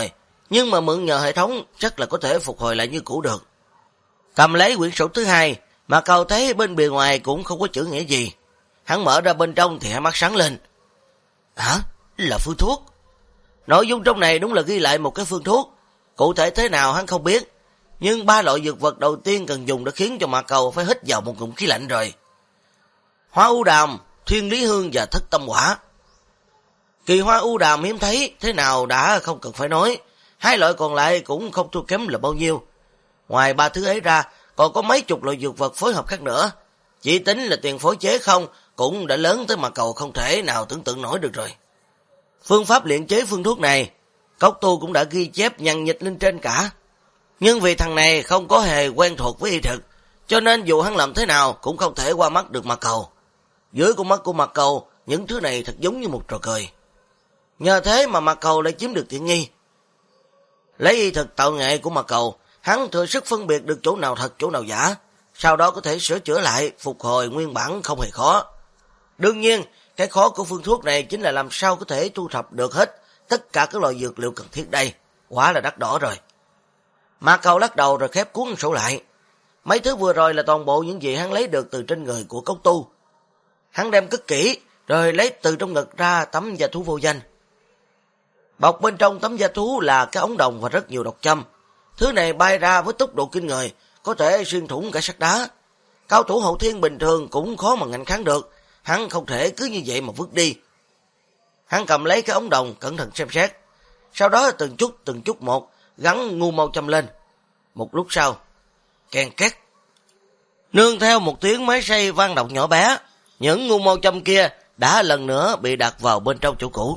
nhưng mà mượn nhờ hệ thống chắc là có thể phục hồi lại như cũ được. Cầm lấy quyển sổ thứ hai, mà Cầu thấy bên bìa ngoài cũng không có chữ nghĩa gì. Hắn mở ra bên trong thì hai mắt sáng lên. Hả? Là phương thuốc? Nội dung trong này đúng là ghi lại một cái phương thuốc. Cụ thể thế nào hắn không biết. Nhưng 3 loại dược vật đầu tiên cần dùng đã khiến cho Mạc Cầu phải hít vào một ngụm khí lạnh rồi. Hoa u đàm, thiên lý hương và thất tâm quả. Kỳ hoa u đàm hiếm thấy, thế nào đã không cần phải nói. 2 loại còn lại cũng không thua kém là bao nhiêu. Ngoài 3 thứ ấy ra, còn có mấy chục loại dược vật phối hợp khác nữa. Chỉ tính là tiền phối chế không, cũng đã lớn tới Mạc Cầu không thể nào tưởng tượng nổi được rồi. Phương pháp luyện chế phương thuốc này, Cốc Tu cũng đã ghi chép nhằn nhịch lên trên cả. Nhưng vì thằng này không có hề quen thuộc với y thực, cho nên dù hắn làm thế nào cũng không thể qua mắt được Mạc Cầu. Dưới con mắt của Mạc Cầu, những thứ này thật giống như một trò cười. Nhờ thế mà Mạc Cầu lại chiếm được tiện nghi. Lấy y thực tạo nghệ của Mạc Cầu, hắn thừa sức phân biệt được chỗ nào thật chỗ nào giả, sau đó có thể sửa chữa lại, phục hồi nguyên bản không hề khó. Đương nhiên, cái khó của phương thuốc này chính là làm sao có thể thu thập được hết tất cả các loại dược liệu cần thiết đây, quá là đắt đỏ rồi. Mạc Cầu lắc đầu rồi khép cuốn sổ lại. Mấy thứ vừa rồi là toàn bộ những gì hắn lấy được từ trên người của Cốc Tu. Hắn đem cất kỹ, rồi lấy từ trong ngực ra tấm da thú vô danh. Bọc bên trong tấm da thú là cái ống đồng và rất nhiều độc châm. Thứ này bay ra với tốc độ kinh người, có thể xuyên thủng cả sắt đá. Cao thủ hậu thiên bình thường cũng khó mà ngăn kháng được, hắn không thể cứ như vậy mà vứt đi. Hắn cầm lấy cái ống đồng cẩn thận xem xét, sau đó từng chút một gắn ngu mau châm lên. Một lúc sau, keng két, nương theo một tiếng máy xay vang động nhỏ bé, những ngu mau châm kia đã lần nữa bị đặt vào bên trong chỗ cũ.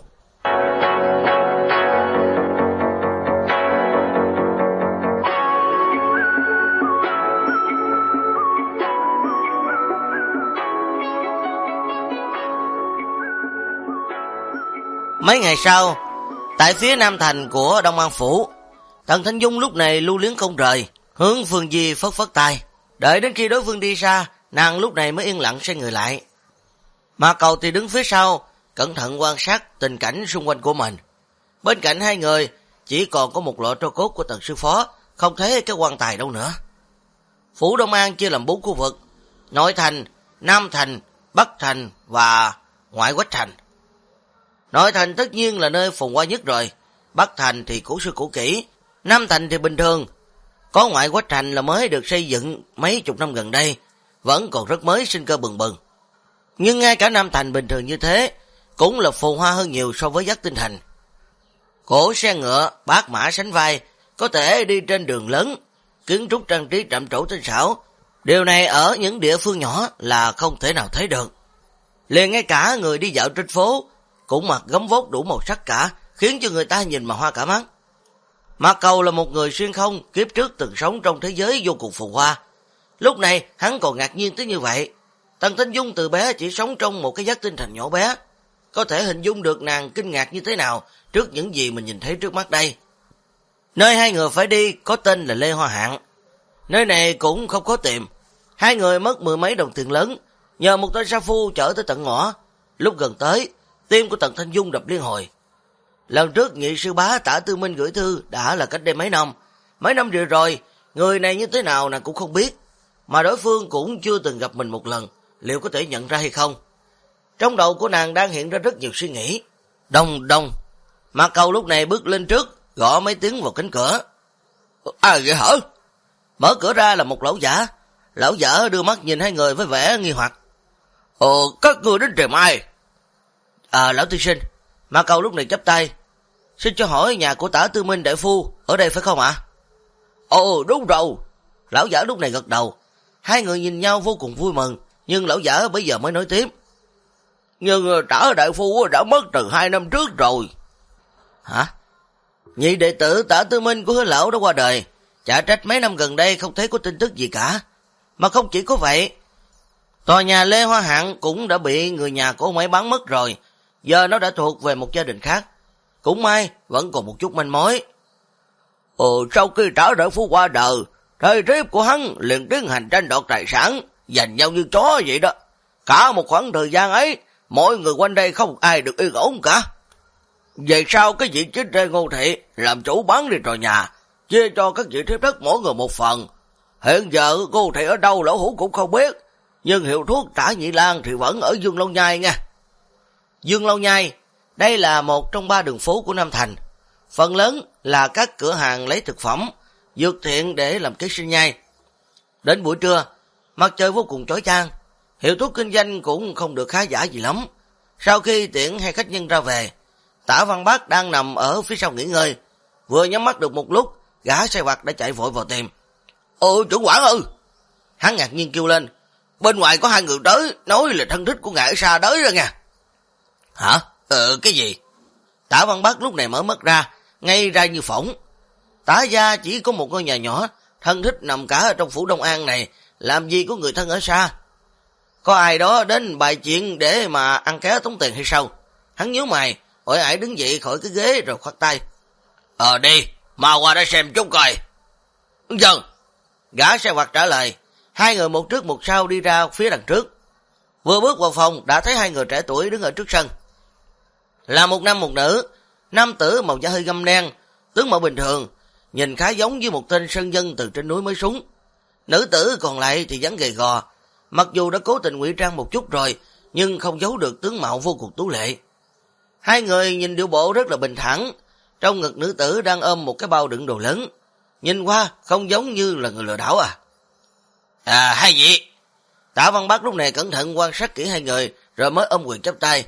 Mấy ngày sau, tại phía nam thành của Đông An Phủ, Tần Thanh Dung lúc này lưu luyến không rời, hướng Phương Di phất phất tay. Đợi đến khi đối phương đi xa, nàng lúc này mới yên lặng xoay người lại. Mạc Cầu thì đứng phía sau, cẩn thận quan sát tình cảnh xung quanh của mình. Bên cạnh hai người, chỉ còn có một lọ tro cốt của Tần sư phó, không thấy cái quan tài đâu nữa. Phủ Đông An chia làm 4 khu vực: Nội thành, Nam thành, Bắc thành và Ngoại Quách thành. Nội thành tất nhiên là nơi phồn hoa nhất rồi, Bắc thành thì cũ xưa cũ kỹ, Nam thành thì bình thường, có Ngoại Quách thành là mới được xây dựng mấy chục năm gần đây, vẫn còn rất mới, sinh cơ bừng bừng. Nhưng ngay cả Nam thành bình thường như thế, cũng là phồn hoa hơn nhiều so với Giác Tinh thành. Cỗ xe ngựa, bát mã sánh vai, có thể đi trên đường lớn, kiến trúc trang trí trầm trổ tinh xảo. Điều này ở những địa phương nhỏ là không thể nào thấy được. Liền ngay cả người đi dạo trên phố cũng mặc gấm vóc đủ màu sắc cả, khiến cho người ta nhìn mà hoa cả mắt. Mạc Cầu là một người xuyên không, kiếp trước từng sống trong thế giới vô cùng phồn hoa. Lúc này hắn còn ngạc nhiên tới như vậy. Tần Thanh Dung từ bé chỉ sống trong một cái Giác Tinh thành nhỏ bé, có thể hình dung được nàng kinh ngạc như thế nào trước những gì mình nhìn thấy trước mắt đây. Nơi hai người phải đi có tên là Lê Hoa Hạng. Nơi này cũng không khó tìm. Hai người mất 10 mấy đồng tiền lớn, nhờ một tên sa phu chở tới tận ngõ. Lúc gần tới, tim của Tần Thanh Dung đập liên hồi. Lần trước nhị sư bá Tả Tư Minh gửi thư đã là cách đây mấy năm. Mấy năm rồi, người này như thế nào nàng cũng không biết, mà đối phương cũng chưa từng gặp mình một lần, liệu có thể nhận ra hay không? Trong đầu của nàng đang hiện ra rất nhiều suy nghĩ. Đông đông, Mạc Cầu lúc này bước lên trước, gõ mấy tiếng vào cánh cửa. À vậy hả? Mở cửa ra là một lão giả. Lão giả đưa mắt nhìn hai người với vẻ nghi hoặc. Các người đến tìm ai? Lão tiên sinh. Mạc Cầu lúc này chắp tay. Xin cho hỏi nhà của Tả Tư Minh đại phu ở đây phải không ạ? Đúng rồi. Lão giả lúc này gật đầu. Hai người nhìn nhau vô cùng vui mừng, nhưng lão giả bây giờ mới nói tiếp. Nhưng Tả đại phu đã mất từ 2 năm trước rồi. Hả? Nhị đệ tử Tả Tư Minh của Hứa lão đã qua đời, chả trách mấy năm gần đây không thấy có tin tức gì cả. Mà không chỉ có vậy, tòa nhà Lê Hoa Hạng cũng đã bị người nhà của ông ấy bán mất rồi, giờ nó đã thuộc về một gia đình khác. Cũng may vẫn còn một chút manh mối. Sau khi Tả đại phu qua đời, thầy thiếp của hắn liền tiến hành tranh đoạt tài sản, giành nhau như chó vậy đó. Cả một khoảng thời gian ấy, mọi người quanh đây không ai được yên ổn cả. Về sau cái vị chính trên Ngô Thị làm chủ bán đi tròi nhà, chia cho các vị thiếp đất mỗi người một phần. Hiện giờ Ngô Thị ở đâu Lão Hủ cũng không biết, nhưng hiệu thuốc Tả Nhị Lang thì vẫn ở Dương Lâu Nhai nha. Dương Lâu Nhai, đây là một trong 3 đường phố của Nam Thành. Phần lớn là các cửa hàng lấy thực phẩm, dược thiện để làm kế sinh nhai. Đến buổi trưa, mặt trời vô cùng chói chang, hiệu thuốc kinh doanh cũng không được khá giả gì lắm. Sau khi tiễn hai khách nhân ra về, Tả Văn Bác đang nằm ở phía sau nghỉ ngơi. Vừa nhắm mắt được một lúc, gã sai vặt đã chạy vội vào tìm. Ồ, trưởng quản ư! Hắn ngạc nhiên kêu lên. Bên ngoài có 2 người tới, nói là thân thích của ngài ở xa tới rồi nha. Hả? Cái gì? Tả Văn Bác lúc này mở mắt ra, ngay ra như phỏng. Tả gia chỉ có một ngôi nhà nhỏ, thân thích nằm cả ở trong phủ Đông An này, làm gì có người thân ở xa. Có ai đó đến bài chuyện để mà ăn ké tống tiền hay sao? Hắn nhíu mày, ỏi ải đứng dậy khỏi cái ghế rồi khoát tay. Đi, mau qua đây xem chút coi. Vâng. Gã sai vặt trả lời. 2 người một trước một sau đi ra phía đằng trước. Vừa bước vào phòng đã thấy 2 người trẻ tuổi đứng ở trước sân. Là một nam một nữ. Nam tử màu da hơi ngăm đen, tướng mạo bình thường, nhìn khá giống với một tên sơn dân từ trên núi mới xuống. Nữ tử còn lại thì dáng gầy gò, mặc dù đã cố tình ngụy trang một chút rồi, nhưng không giấu được tướng mạo vô cùng tú lệ. 2 người nhìn điệu bộ rất là bình thản, trong ngực nữ tử đang ôm một cái bao đựng đồ lớn. Nhìn qua không giống như là người lừa đảo à. Hai vị. Tả Văn Bác lúc này cẩn thận quan sát kỹ 2 người, rồi mới ôm quyền chắp tay.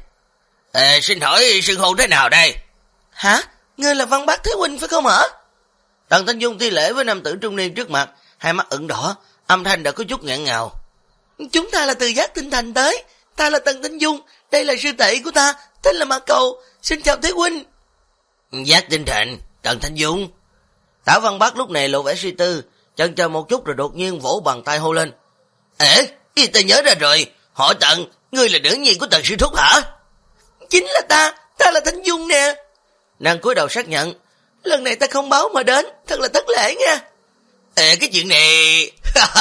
Xin hỏi xưng hô thế nào đây? Hả? Ngươi là Văn Bác Thế Huynh phải không hả? Tần Thanh Dung thi lễ với nam tử trung niên trước mặt, hai mắt ửng đỏ, âm thanh đã có chút nghẹn ngào. Chúng ta là từ Giác Tinh Thành tới, ta là Tần Thanh Dung, đây là sư tỷ của ta, tên là Mã Cầu, xin chào Thế Huynh. Giác Tinh Thành, Tần Thanh Dung. Tả Văn Bác lúc này lộ vẻ suy tư, chần chờ một chút rồi đột nhiên vỗ bàn tay hô lên. Ta nhớ ra rồi, họ Tần, ngươi là nữ nhi của Tần sư thúc hả? Chính là ta là Thanh Dung nè. Nàng cúi đầu xác nhận, lần này ta không báo mà đến, thật là thất lễ nha. Cái chuyện này...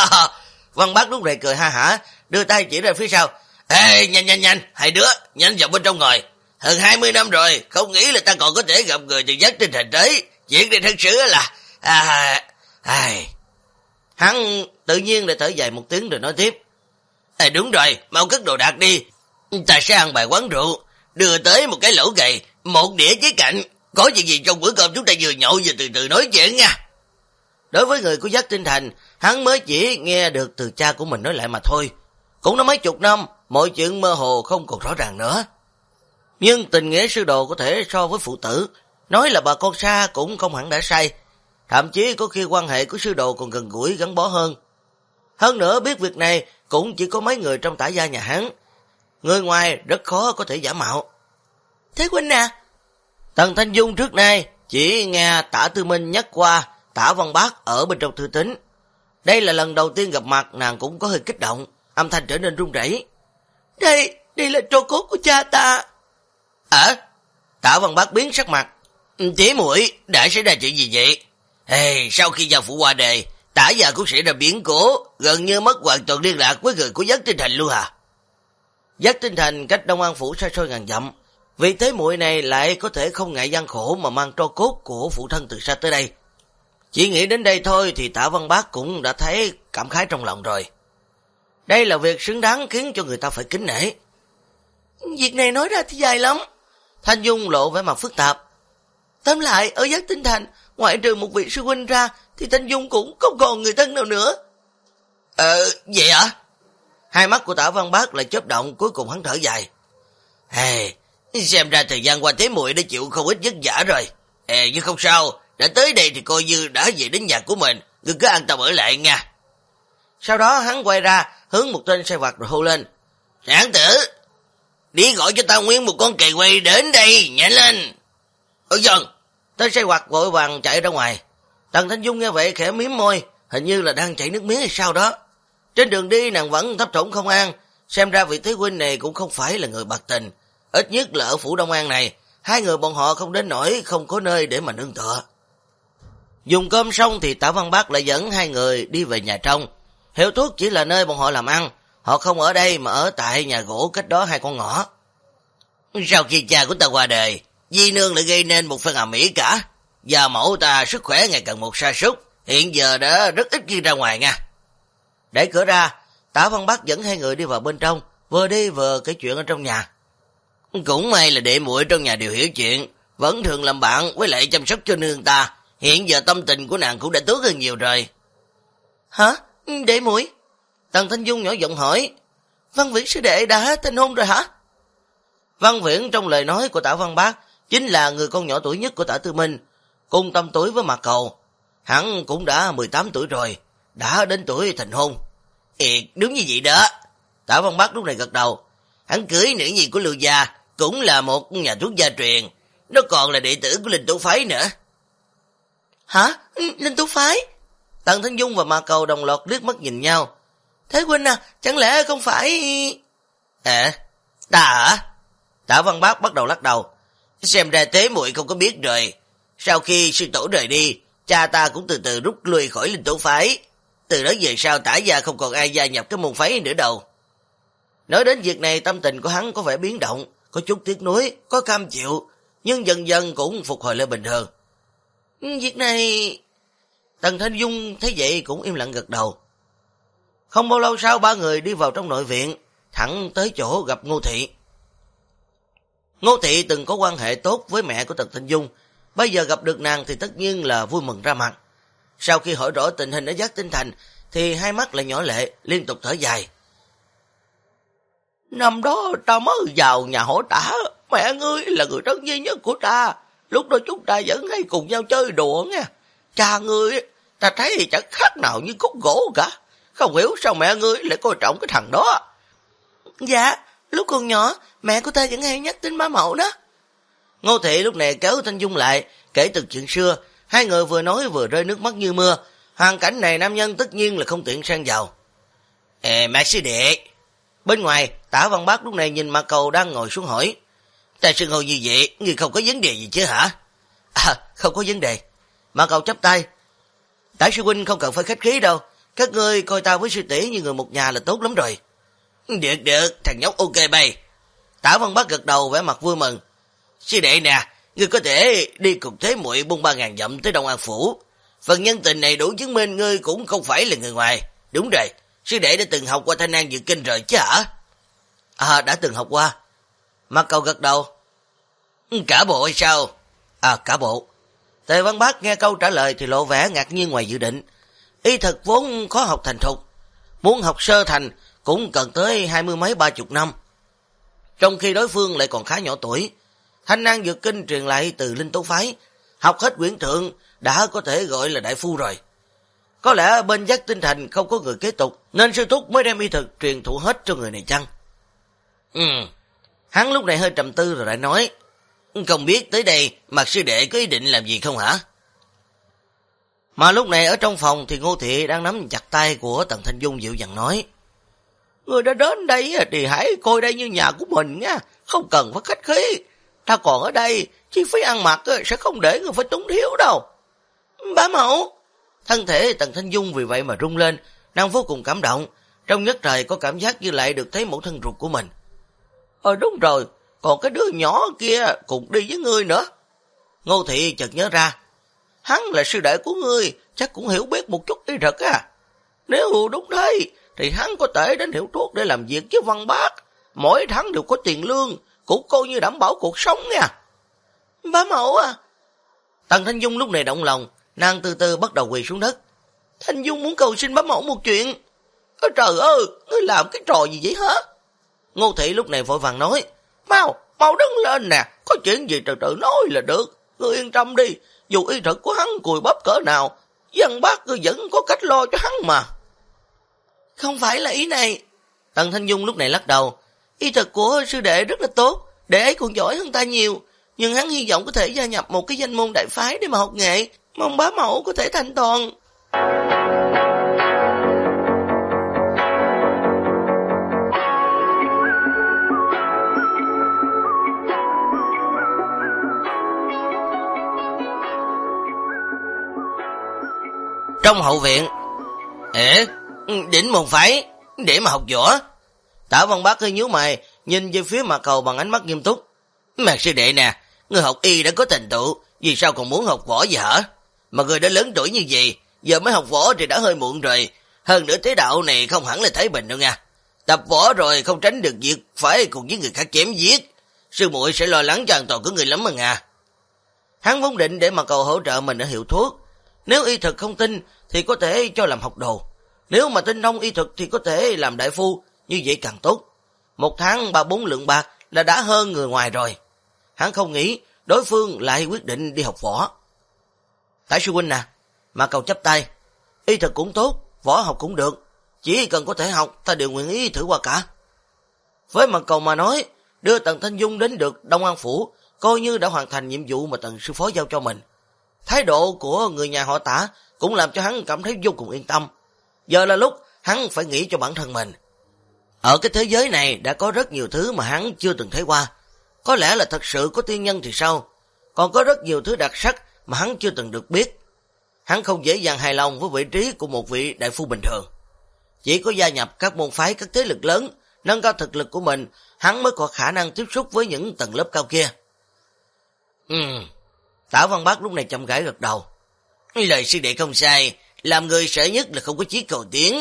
Văn Bác lúc này cười ha hả, đưa tay chỉ ra phía sau. Nhanh, 2 đứa, nhanh vào bên trong ngồi. Hơn 20 năm rồi, không nghĩ là ta còn có thể gặp người từ Giác Tinh Thành tới. Chuyện này thật sự là... Hắn tự nhiên lại thở dài một tiếng rồi nói tiếp. Đúng rồi, mau cất đồ đạc đi. Ta sẽ ăn bài quán rượu, đưa tới một cái lẩu gầy, một đĩa trái cạnh. Có chuyện gì trong bữa cơm chúng ta vừa nhậu vừa từ từ nói chuyện nha. Đối với người của Giác Tinh Thành, hắn mới chỉ nghe được từ cha của mình nói lại mà thôi. Cũng đã mấy chục năm, mọi chuyện mơ hồ không còn rõ ràng nữa. Nhưng tình nghĩa sư đồ có thể so với phụ tử, nói là bà con xa cũng không hẳn đã sai. Thậm chí có khi quan hệ của sư đồ còn gần gũi gắn bó hơn. Hơn nữa biết việc này cũng chỉ có mấy người trong Tả gia nhà hắn. Người ngoài rất khó có thể giả mạo. Thế huynh à? Tần Thanh Dung trước nay chỉ nghe Tả Tư Minh nhắc qua Tả Văn Bác ở bên trong thư tín. Đây là lần đầu tiên gặp mặt, nàng cũng có hơi kích động, âm thanh trở nên run rẩy. Đây là tro cốt của cha ta. Tả Văn Bác biến sắc mặt. Tía muội đã xảy ra chuyện gì vậy? Sau khi gia phụ qua đời, Tả gia cũng xảy ra biến cố, gần như mất hoàn toàn liên lạc với người của Giác Tinh Thành luôn hả? Giác Tinh Thành cách Đông An phủ xa xôi ngàn dặm, vì thế muội này lại có thể không ngại gian khổ mà mang tro cốt của phụ thân từ xa tới đây. Chỉ nghĩ đến đây thôi thì Tả Văn Bác cũng đã thấy cảm khái trong lòng rồi. Đây là việc xứng đáng khiến cho người ta phải kính nể. Việc này nói ra thì dài lắm. Thanh Dung lộ vẻ mặt phức tạp. Tóm lại, ở Giác Tinh Thành, ngoại trừ một vị sư huynh ra, thì Thanh Dung cũng không còn người thân nào nữa. Vậy hả? Hai mắt của Tả Văn Bác lại chớp động, cuối cùng hắn thở dài. Xem ra thời gian qua thế muội đã chịu không ít vất vả rồi. Nhưng không sao, đã tới đây thì coi như đã về đến nhà của mình, ngươi cứ an tâm ở lại nha. Sau đó hắn quay ra, hướng một tên sai vặt rồi hô lên. Sản tử, đi gọi cho tao nguyên một con kỳ quay đến đây, nhanh lên. Vâng. Tên sai vặt vội vàng chạy ra ngoài. Tần Thanh Dung nghe vậy khẽ mím môi, hình như là đang chảy nước miếng hay sao đó. Trên đường đi nàng vẫn thấp thỏm không an, xem ra vị thế huynh này cũng không phải là người bạc tình. Ít nhất là ở phủ Đông An này, 2 người bọn họ không đến nỗi không có nơi để mà nương tựa. Dùng cơm xong thì Tả Văn Bác lại dẫn 2 người đi về nhà trong. Hiệu thuốc chỉ là nơi bọn họ làm ăn, họ không ở đây mà ở tại nhà gỗ cách đó 2 con ngõ. Sau khi cha của ta qua đời, Di nương lại gây nên một phen ầm ĩ cả. Và mẫu ta sức khỏe ngày càng một sa sút, hiện giờ đã rất ít khi ra ngoài nha. Đẩy cửa ra, Tả Văn Bác dẫn hai người đi vào bên trong, vừa đi vừa kể chuyện ở trong nhà. Cũng may là đệ muội trong nhà đều hiểu chuyện, vẫn thường làm bạn với lại chăm sóc cho nương ta. Hiện giờ tâm tình của nàng cũng đã tốt hơn nhiều rồi. Hả? Đệ muội? Tần Thanh Dung nhỏ giọng hỏi. Văn Viễn sư đệ đã thành hôn rồi hả? Văn Viễn trong lời nói của Tả Văn Bác chính là người con nhỏ tuổi nhất của Tả Tư Minh, cùng tầm tuổi với Mạc Cầu. Hắn cũng đã 18 tuổi rồi, đã đến tuổi thành hôn. Đúng như vậy đó. Tả Văn Bác lúc này gật đầu. Hắn cưới nữ nhi của Lưu gia, cũng là một nhà thuốc gia truyền. Nó còn là đệ tử của Linh Tú Phái nữa. Hả? Linh Tú Phái? Tần Thanh Dung và Mạc Cầu đồng loạt liếc mắt nhìn nhau. Thế huynh à, chẳng lẽ không phải... Ta hả? Tả Văn Bác bắt đầu lắc đầu. Xem ra tế muội không có biết rồi. Sau khi sư tổ rời đi, cha ta cũng từ từ rút lui khỏi Linh Tú Phái. Từ đó về sau Tả gia không còn ai gia nhập cái môn phái nữa đâu. Nói đến việc này, tâm tình của hắn có vẻ biến động, có chút tiếc nuối, có cam chịu, nhưng dần dần cũng phục hồi lại bình thường. Việc này... Tần Thanh Dung thấy vậy cũng im lặng gật đầu. Không bao lâu sau, ba người đi vào trong nội viện, thẳng tới chỗ gặp Ngô Thị. Ngô Thị từng có quan hệ tốt với mẹ của Tần Thanh Dung, bây giờ gặp được nàng thì tất nhiên là vui mừng ra mặt. Sau khi hỏi rõ tình hình ở Giác Tinh Thành thì hai mắt lại nhỏ lệ, liên tục thở dài. Năm đó ta mới vào nhà hổ Tả, mẹ ngươi là người thân duy nhất của ta, lúc đó chúng ta vẫn hay cùng nhau chơi đùa nha. Cha ngươi ta thấy thì chẳng khác nào như khúc gỗ cả, không hiểu sao mẹ ngươi lại coi trọng cái thằng đó. Dạ, lúc còn nhỏ mẹ của ta vẫn hay nhắc đến bá mẫu đó. Ngô Thị lúc này kéo Thanh Dung lại, kể từ chuyện xưa. Hai người vừa nói vừa rơi nước mắt như mưa. Hoàn cảnh này nam nhân tất nhiên là không tiện xen vào. Mạc sư đệ. Bên ngoài, Tả Văn Bác lúc này nhìn Mạc Cầu đang ngồi xuống hỏi. Ta xưng hô như vậy, ngươi không có vấn đề gì chứ hả? Không có vấn đề. Mạc Cầu chắp tay. Tả sư huynh không cần phải khách khí đâu. Các ngươi coi ta với sư tỷ như người một nhà là tốt lắm rồi. Được, thằng nhóc ok bay. Tả Văn Bác gật đầu vẻ mặt vui mừng. Sư đệ nè, ngươi có thể đi cùng thế muội buôn 3.000 dặm tới Đông An Phủ. Phần nhân tình này đủ chứng minh ngươi cũng không phải là người ngoài. Đúng rồi, sư đệ đã từng học qua Thanh An Dược Kinh rồi chứ hả? Đã từng học qua. Mạc Cầu gật đầu. Cả bộ hay sao? Cả bộ. Tề Văn Bác nghe câu trả lời thì lộ vẻ ngạc nhiên ngoài dự định. Y thực vốn khó học thành thục, muốn học sơ thành cũng cần tới 20 mấy 30 năm. Trong khi đối phương lại còn khá nhỏ tuổi, Thanh An Dược Kinh truyền lại từ Linh Tú Phái, học hết quyển thượng đã có thể gọi là đại phu rồi. Có lẽ bên Giác Tinh Thành không có người kế tục, nên sư thúc mới đem y thực truyền thụ hết cho người này chăng? Hắn lúc này hơi trầm tư rồi lại nói, không biết tới đây Mạc sư đệ có ý định làm gì không hả? Mà lúc này ở trong phòng thì Ngô Thị đang nắm chặt tay của Tần Thanh Dung dịu dàng nói, người đã đến đây thì hãy coi đây như nhà của mình nha, không cần phải khách khí. Ta còn ở đây, chi phí ăn mặc sẽ không để người phải túng thiếu đâu. Bá mẫu! Thân thể Tần Thanh Dung vì vậy mà rung lên, nàng vô cùng cảm động, trong nhất thời có cảm giác như lại được thấy mẫu thân ruột của mình. Đúng rồi, còn cái đứa nhỏ kia cùng đi với ngươi nữa. Ngô Thị chợt nhớ ra, hắn là sư đệ của ngươi, chắc cũng hiểu biết một chút y thuật à. Nếu đúng thế, thì hắn có thể đến hiệu thuốc để làm việc với Văn Bác, mỗi tháng đều có tiền lương, cũng coi như đảm bảo cuộc sống nha. Bá mẫu à! Tần Thanh Dung lúc này động lòng, nàng từ từ bắt đầu quỳ xuống đất. Thanh Dung muốn cầu xin bá mẫu một chuyện. Trời ơi, ngươi làm cái trò gì vậy hả? Ngô Thị lúc này vội vàng nói, mau đứng lên nè, có chuyện gì từ từ nói là được. Ngươi yên tâm đi, dù y thuật của hắn cùi bắp cỡ nào, Văn Bác cứ vẫn có cách lo cho hắn mà. Không phải là ý này. Tần Thanh Dung lúc này lắc đầu. Y thuật của sư đệ rất là tốt, đệ ấy còn giỏi hơn ta nhiều, nhưng hắn hy vọng có thể gia nhập một cái danh môn đại phái để mà học nghệ, mong bá mẫu có thể thành toàn. Trong hậu viện. Đỉnh môn phái để mà học võ. Tả Văn Bác hơi nhíu mày, nhìn về phía Mạc Cầu bằng ánh mắt nghiêm túc. Mạc sư đệ nè, Người học y đã có thành tựu, vì sao còn muốn học võ gì hả? Mà người đã lớn tuổi như vậy, giờ mới học võ thì đã hơi muộn rồi. Hơn nữa thế đạo này không hẳn là Thái Bình đâu nha. Tập võ rồi không tránh được việc phải cùng với người khác chém giết. Sư muội sẽ lo lắng cho an toàn của người lắm mà nha. Hắn vốn định để mà cầu hỗ trợ mình ở hiệu thuốc. Nếu y thực không tin thì có thể cho làm học đồ. Nếu mà tinh thông y thực thì có thể làm đại phu, như vậy càng tốt. 1 tháng 3-4 lượng bạc là đã hơn người ngoài rồi. Hắn không nghĩ đối phương lại quyết định đi học võ. Tại sư huynh nè, mà cầu chắp tay. Y thực cũng tốt, võ học cũng được. Chỉ cần có thể học, ta đều nguyện ý thử qua cả. Với mặt cầu mà nói, đưa Tần Thanh Dung đến được Đông An Phủ, coi như đã hoàn thành nhiệm vụ mà Tần sư phó giao cho mình. Thái độ của người nhà họ Tả cũng làm cho hắn cảm thấy vô cùng yên tâm. Giờ là lúc hắn phải nghĩ cho bản thân mình. Ở cái thế giới này đã có rất nhiều thứ mà hắn chưa từng thấy qua. Có lẽ là thật sự có tiên nhân thì sao? Còn có rất nhiều thứ đặc sắc mà hắn chưa từng được biết. Hắn không dễ dàng hài lòng với vị trí của một vị đại phu bình thường. Chỉ có gia nhập các môn phái, các thế lực lớn, nâng cao thực lực của mình, hắn mới có khả năng tiếp xúc với những tầng lớp cao kia. Tả Văn Bác lúc này chậm rãi gật đầu. Lời sư đệ không sai, làm người sợ nhất là không có chí cầu tiến.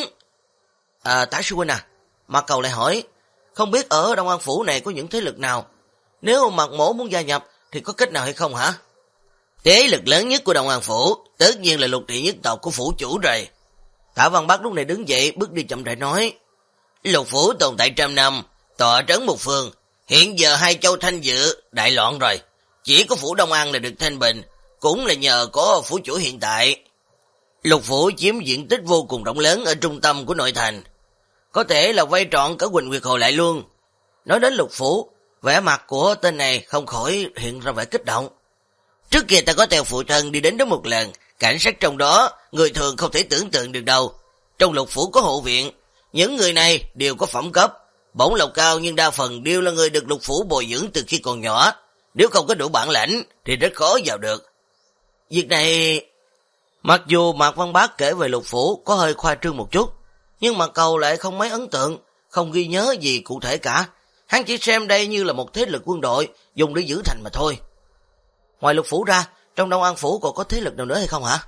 Tả sư huynh à, Mạc Cầu lại hỏi, không biết ở Đông An Phủ này có những thế lực nào? Nếu Mạc Mỗ muốn gia nhập thì có cách nào hay không hả? Thế lực lớn nhất của Đông An Phủ tất nhiên là Lục Thị nhất tộc của phủ chủ rồi. Tả Văn Bác lúc này đứng dậy bước đi chậm rãi nói, Lục Phủ tồn tại 100 năm, tọa trấn một phương, hiện giờ 2 châu Thanh Dự đại loạn rồi. Chỉ có phủ Đông An là được thanh bình, cũng là nhờ có phủ chủ hiện tại. Lục Phủ chiếm diện tích vô cùng rộng lớn ở trung tâm của nội thành, có thể là vây trọn cả Quỳnh Nguyệt Hồ lại luôn. Nói đến Lục Phủ, vẻ mặt của tên này không khỏi hiện ra vẻ kích động. Trước kia ta có theo phụ thân đi đến đó một lần, cảnh sát trong đó người thường không thể tưởng tượng được đâu. Trong Lục Phủ có hộ viện, những người này đều có phẩm cấp, bổng lộc cao, nhưng đa phần đều là người được Lục Phủ bồi dưỡng từ khi còn nhỏ. Nếu không có đủ bản lãnh thì rất khó vào được. Việc này, mặc dù Mạc Văn Bác kể về Lục Phủ có hơi khoa trương một chút, nhưng Mạc Cầu lại không mấy ấn tượng, không ghi nhớ gì cụ thể cả. Hắn chỉ xem đây như là một thế lực quân đội dùng để giữ thành mà thôi. Ngoài Lục Phủ ra, trong Đông An Phủ còn có thế lực nào nữa hay không hả?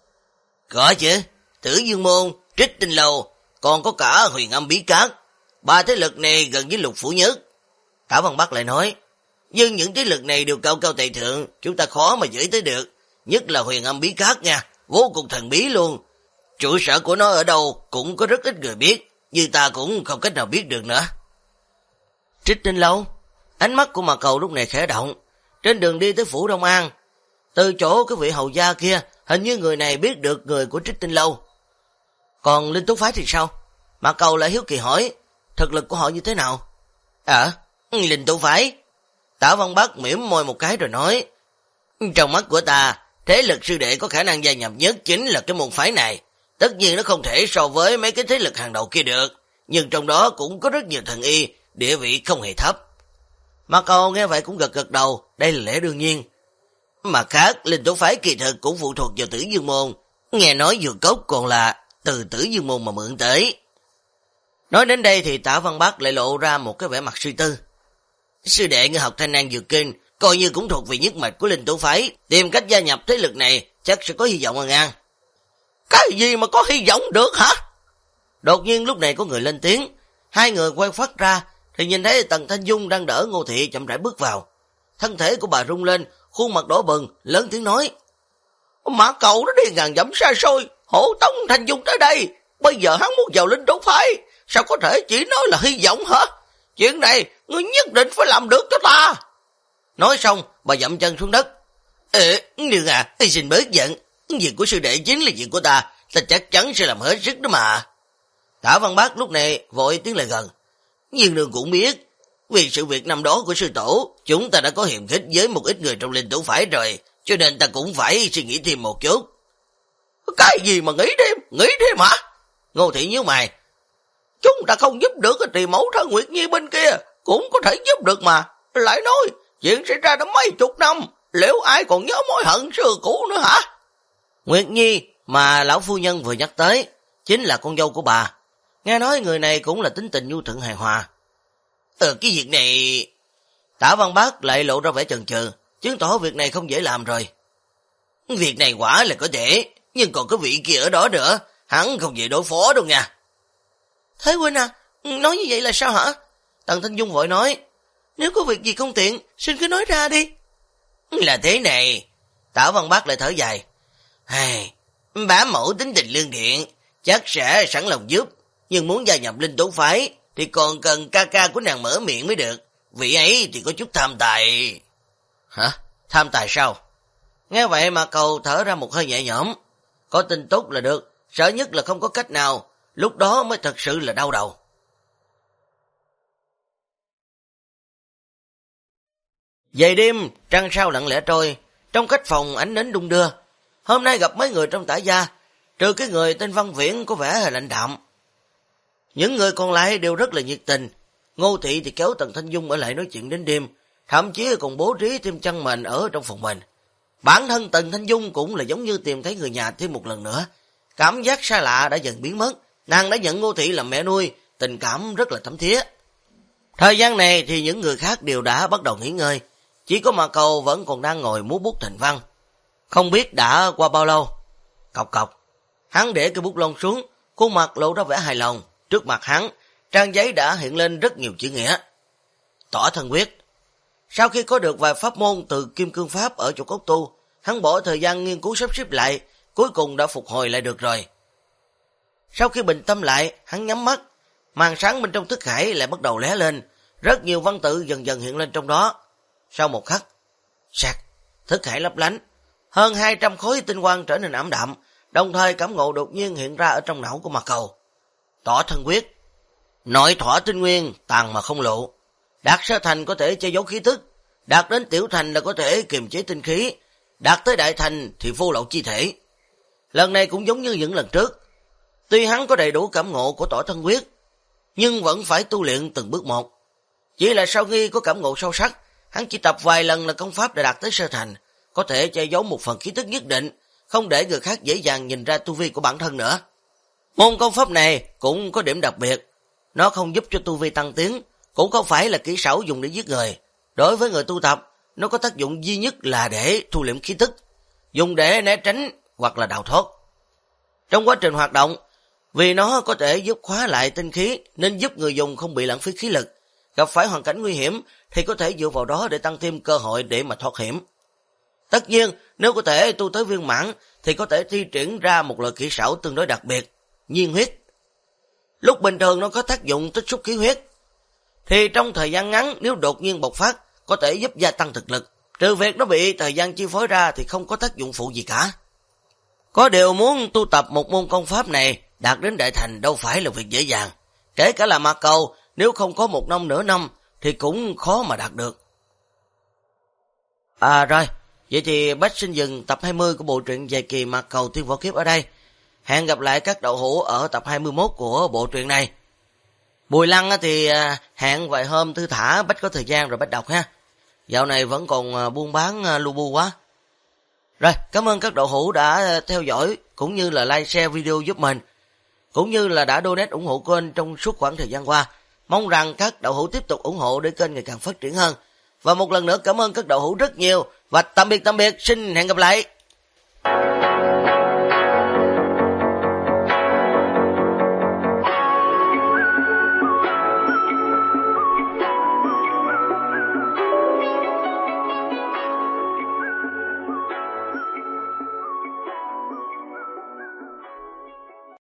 Có chứ, Tử Dương Môn, Trích Tinh Lâu, còn có cả Huyền Âm Bí Cát. 3 thế lực này gần với Lục Phủ nhất. Tả Văn Bắc lại nói, nhưng những thế lực này đều cao cao tại thượng, chúng ta khó mà giữ tới được. Nhất là Huyền Âm Bí Cát nha, vô cùng thần bí luôn. Trụ sở của nó ở đâu cũng có rất ít người biết, như ta cũng không cách nào biết được nữa. Trích Tinh Lâu, ánh mắt của Mạc Cầu lúc này khẽ động. Trên đường đi tới phủ Đông An, từ chỗ cái vị hầu gia kia, hình như người này biết được người của Trích Tinh Lâu. Còn Linh Tú Phái thì sao? Mạc Cầu lại hiếu kỳ hỏi, thực lực của họ như thế nào? Linh Tú Phái. Tả Văn Bắc mỉm môi một cái rồi nói, trong mắt của ta, thế lực sư đệ có khả năng gia nhập nhất chính là cái môn phái này. Tất nhiên nó không thể so với mấy cái thế lực hàng đầu kia được, nhưng trong đó cũng có rất nhiều thần y, địa vị không hề thấp. Mạc Cầu nghe vậy cũng gật gật đầu, đây là lẽ đương nhiên. Mặt khác, Linh Tú Phái kỳ thực cũng phụ thuộc vào Tử Dương Môn, nghe nói dược cốc còn là từ Tử Dương Môn mà mượn tới. Nói đến đây thì Tả Văn Bắc lại lộ ra một cái vẻ mặt suy tư. Sư đệ ngươi học Thanh Năng Dược Kinh, coi như cũng thuộc về nhất mạch của Linh Tú Phái, tìm cách gia nhập thế lực này chắc sẽ có hy vọng à ngang. Cái gì mà có hy vọng được hả? Đột nhiên lúc này có người lên tiếng, 2 người quay phát ra thì nhìn thấy Tần Thanh Dung đang đỡ Ngô Thị chậm rãi bước vào. Thân thể của bà rung lên, khuôn mặt đỏ bừng, lớn tiếng nói, Mã Cầu nó đi ngàn dặm xa xôi, hộ tống Thanh Dung tới đây, bây giờ hắn muốn vào Linh Tú Phái, sao có thể chỉ nói là hy vọng hả? Chuyện này ngươi nhất định phải làm được cho ta. Nói xong bà dậm chân xuống đất. Nương à, xin bớt giận, việc của sư đệ chính là việc của ta chắc chắn sẽ làm hết sức đó mà. Tả Văn Bác lúc này vội tiến lại gần. Nhưng nương cũng biết, vì sự việc năm đó của sư tổ, chúng ta đã có hiềm khích với một ít người trong Linh Tú Phái rồi, cho nên ta cũng phải suy nghĩ thêm một chút. Cái gì mà nghĩ thêm hả? Ngô Thị nhíu mày. Chúng ta không giúp được thì mẫu thân Nguyệt Nhi bên kia cũng có thể giúp được mà. Lại nói, chuyện xảy ra đã mấy chục năm, liệu ai còn nhớ mối hận xưa cũ nữa hả? Nguyệt Nhi mà lão phu nhân vừa nhắc tới chính là con dâu của bà. Nghe nói người này cũng là tính tình nhu thuận hài hòa. Cái việc này... Tả Văn Bác lại lộ ra vẻ chần chừ, chứng tỏ việc này không dễ làm rồi. Việc này quả là có thể, nhưng còn có vị kia ở đó nữa, hắn không dễ đối phó đâu nha. Thế huynh à, nói như vậy là sao hả? Tần Thanh Dung vội nói, nếu có việc gì không tiện, xin cứ nói ra đi. Là thế này, Tả Văn Bác lại thở dài. Bá mẫu tính tình lương thiện, chắc sẽ sẵn lòng giúp, nhưng muốn gia nhập Linh Tố Phái thì còn cần ca ca của nàng mở miệng mới được. Vị ấy thì có chút tham tài. Hả? Tham tài sao? Nghe vậy mà Cầu thở ra một hơi nhẹ nhõm. Có tin tốt là được, sợ nhất là không có cách nào, lúc đó mới thật sự là đau đầu. Về đêm, trăng sao lặng lẽ trôi, trong khách phòng ánh nến đung đưa. Hôm nay gặp mấy người trong Tả gia, trừ cái người tên Văn Viễn có vẻ là lạnh đạm. Những người còn lại đều rất là nhiệt tình. Ngô Thị thì kéo Tần Thanh Dung ở lại nói chuyện đến đêm, thậm chí còn bố trí thêm chăn mền ở trong phòng mình. Bản thân Tần Thanh Dung cũng là giống như tìm thấy người nhà thêm một lần nữa. Cảm giác xa lạ đã dần biến mất, nàng đã nhận Ngô Thị làm mẹ nuôi, tình cảm rất là thấm thía. Thời gian này thì những người khác đều đã bắt đầu nghỉ ngơi, chỉ có Mạc Cầu vẫn còn đang ngồi múa bút thành văn. Không biết đã qua bao lâu. Cọc cọc, hắn để cái bút lông xuống, khuôn mặt lộ ra vẻ hài lòng. Trước mặt hắn, trang giấy đã hiện lên rất nhiều chữ nghĩa. Tỏa thân quyết. Sau khi có được vài pháp môn từ Kim Cương Pháp ở chỗ cốt tu, hắn bỏ thời gian nghiên cứu sắp xếp lại, cuối cùng đã phục hồi lại được rồi. Sau khi bình tâm lại, hắn nhắm mắt, màn sáng bên trong thức hải lại bắt đầu lóe lên, rất nhiều văn tự dần dần hiện lên trong đó. Sau một khắc, sạc, thức hải lấp lánh, hơn 200 khối tinh quang trở nên ảm đạm, đồng thời cảm ngộ đột nhiên hiện ra ở trong não của Mạc Cầu. Tỏa thân quyết. Nội thỏa tinh nguyên, tàn mà không lộ. Đạt sơ thành có thể che giấu khí tức, đạt đến tiểu thành là có thể kiềm chế tinh khí, đạt tới đại thành thì vô lậu chi thể. Lần này cũng giống như những lần trước. Tuy hắn có đầy đủ cảm ngộ của tỏa thân quyết, nhưng vẫn phải tu luyện từng bước một. Chỉ là sau khi có cảm ngộ sâu sắc, hắn chỉ tập vài lần là công pháp đã đạt tới sơ thành, có thể che giấu một phần khí tức nhất định, không để người khác dễ dàng nhìn ra tu vi của bản thân nữa. Môn công pháp này cũng có điểm đặc biệt, nó không giúp cho tu vi tăng tiến, cũng không phải là kỹ xảo dùng để giết người. Đối với người tu tập, nó có tác dụng duy nhất là để thu liễm khí tức, dùng để né tránh hoặc là đào thoát. Trong quá trình hoạt động, vì nó có thể giúp khóa lại tinh khí nên giúp người dùng không bị lãng phí khí lực, gặp phải hoàn cảnh nguy hiểm thì có thể dựa vào đó để tăng thêm cơ hội để mà thoát hiểm. Tất nhiên, nếu có thể tu tới viên mãn thì có thể thi triển ra một loại kỹ xảo tương đối đặc biệt, nhiên huyết. Lúc bình thường nó có tác dụng tích xúc khí huyết, thì trong thời gian ngắn nếu đột nhiên bộc phát có thể giúp gia tăng thực lực, trừ việc nó bị thời gian chi phối ra thì không có tác dụng phụ gì cả. Có điều muốn tu tập một môn công pháp này đạt đến đại thành đâu phải là việc dễ dàng, kể cả là Mạc Cầu nếu không có 1 năm nửa năm thì cũng khó mà đạt được. Rồi, vậy thì Bách xin dừng tập 20 của bộ truyện dài kỳ Mạc Cầu Tiên Võ Kiếp ở đây. Hẹn gặp lại các đậu hữu ở tập 21 của bộ truyện này. Bùi Lăng thì hẹn vài hôm thư thả Bách có thời gian rồi Bách đọc ha. Dạo này vẫn còn buôn bán lu bu quá. Rồi, cảm ơn các đậu hữu đã theo dõi cũng như là like share video giúp mình, cũng như là đã donate ủng hộ kênh trong suốt khoảng thời gian qua. Mong rằng các đậu hữu tiếp tục ủng hộ để kênh ngày càng phát triển hơn. Và một lần nữa cảm ơn các đậu hữu rất nhiều và tạm biệt, xin hẹn gặp lại.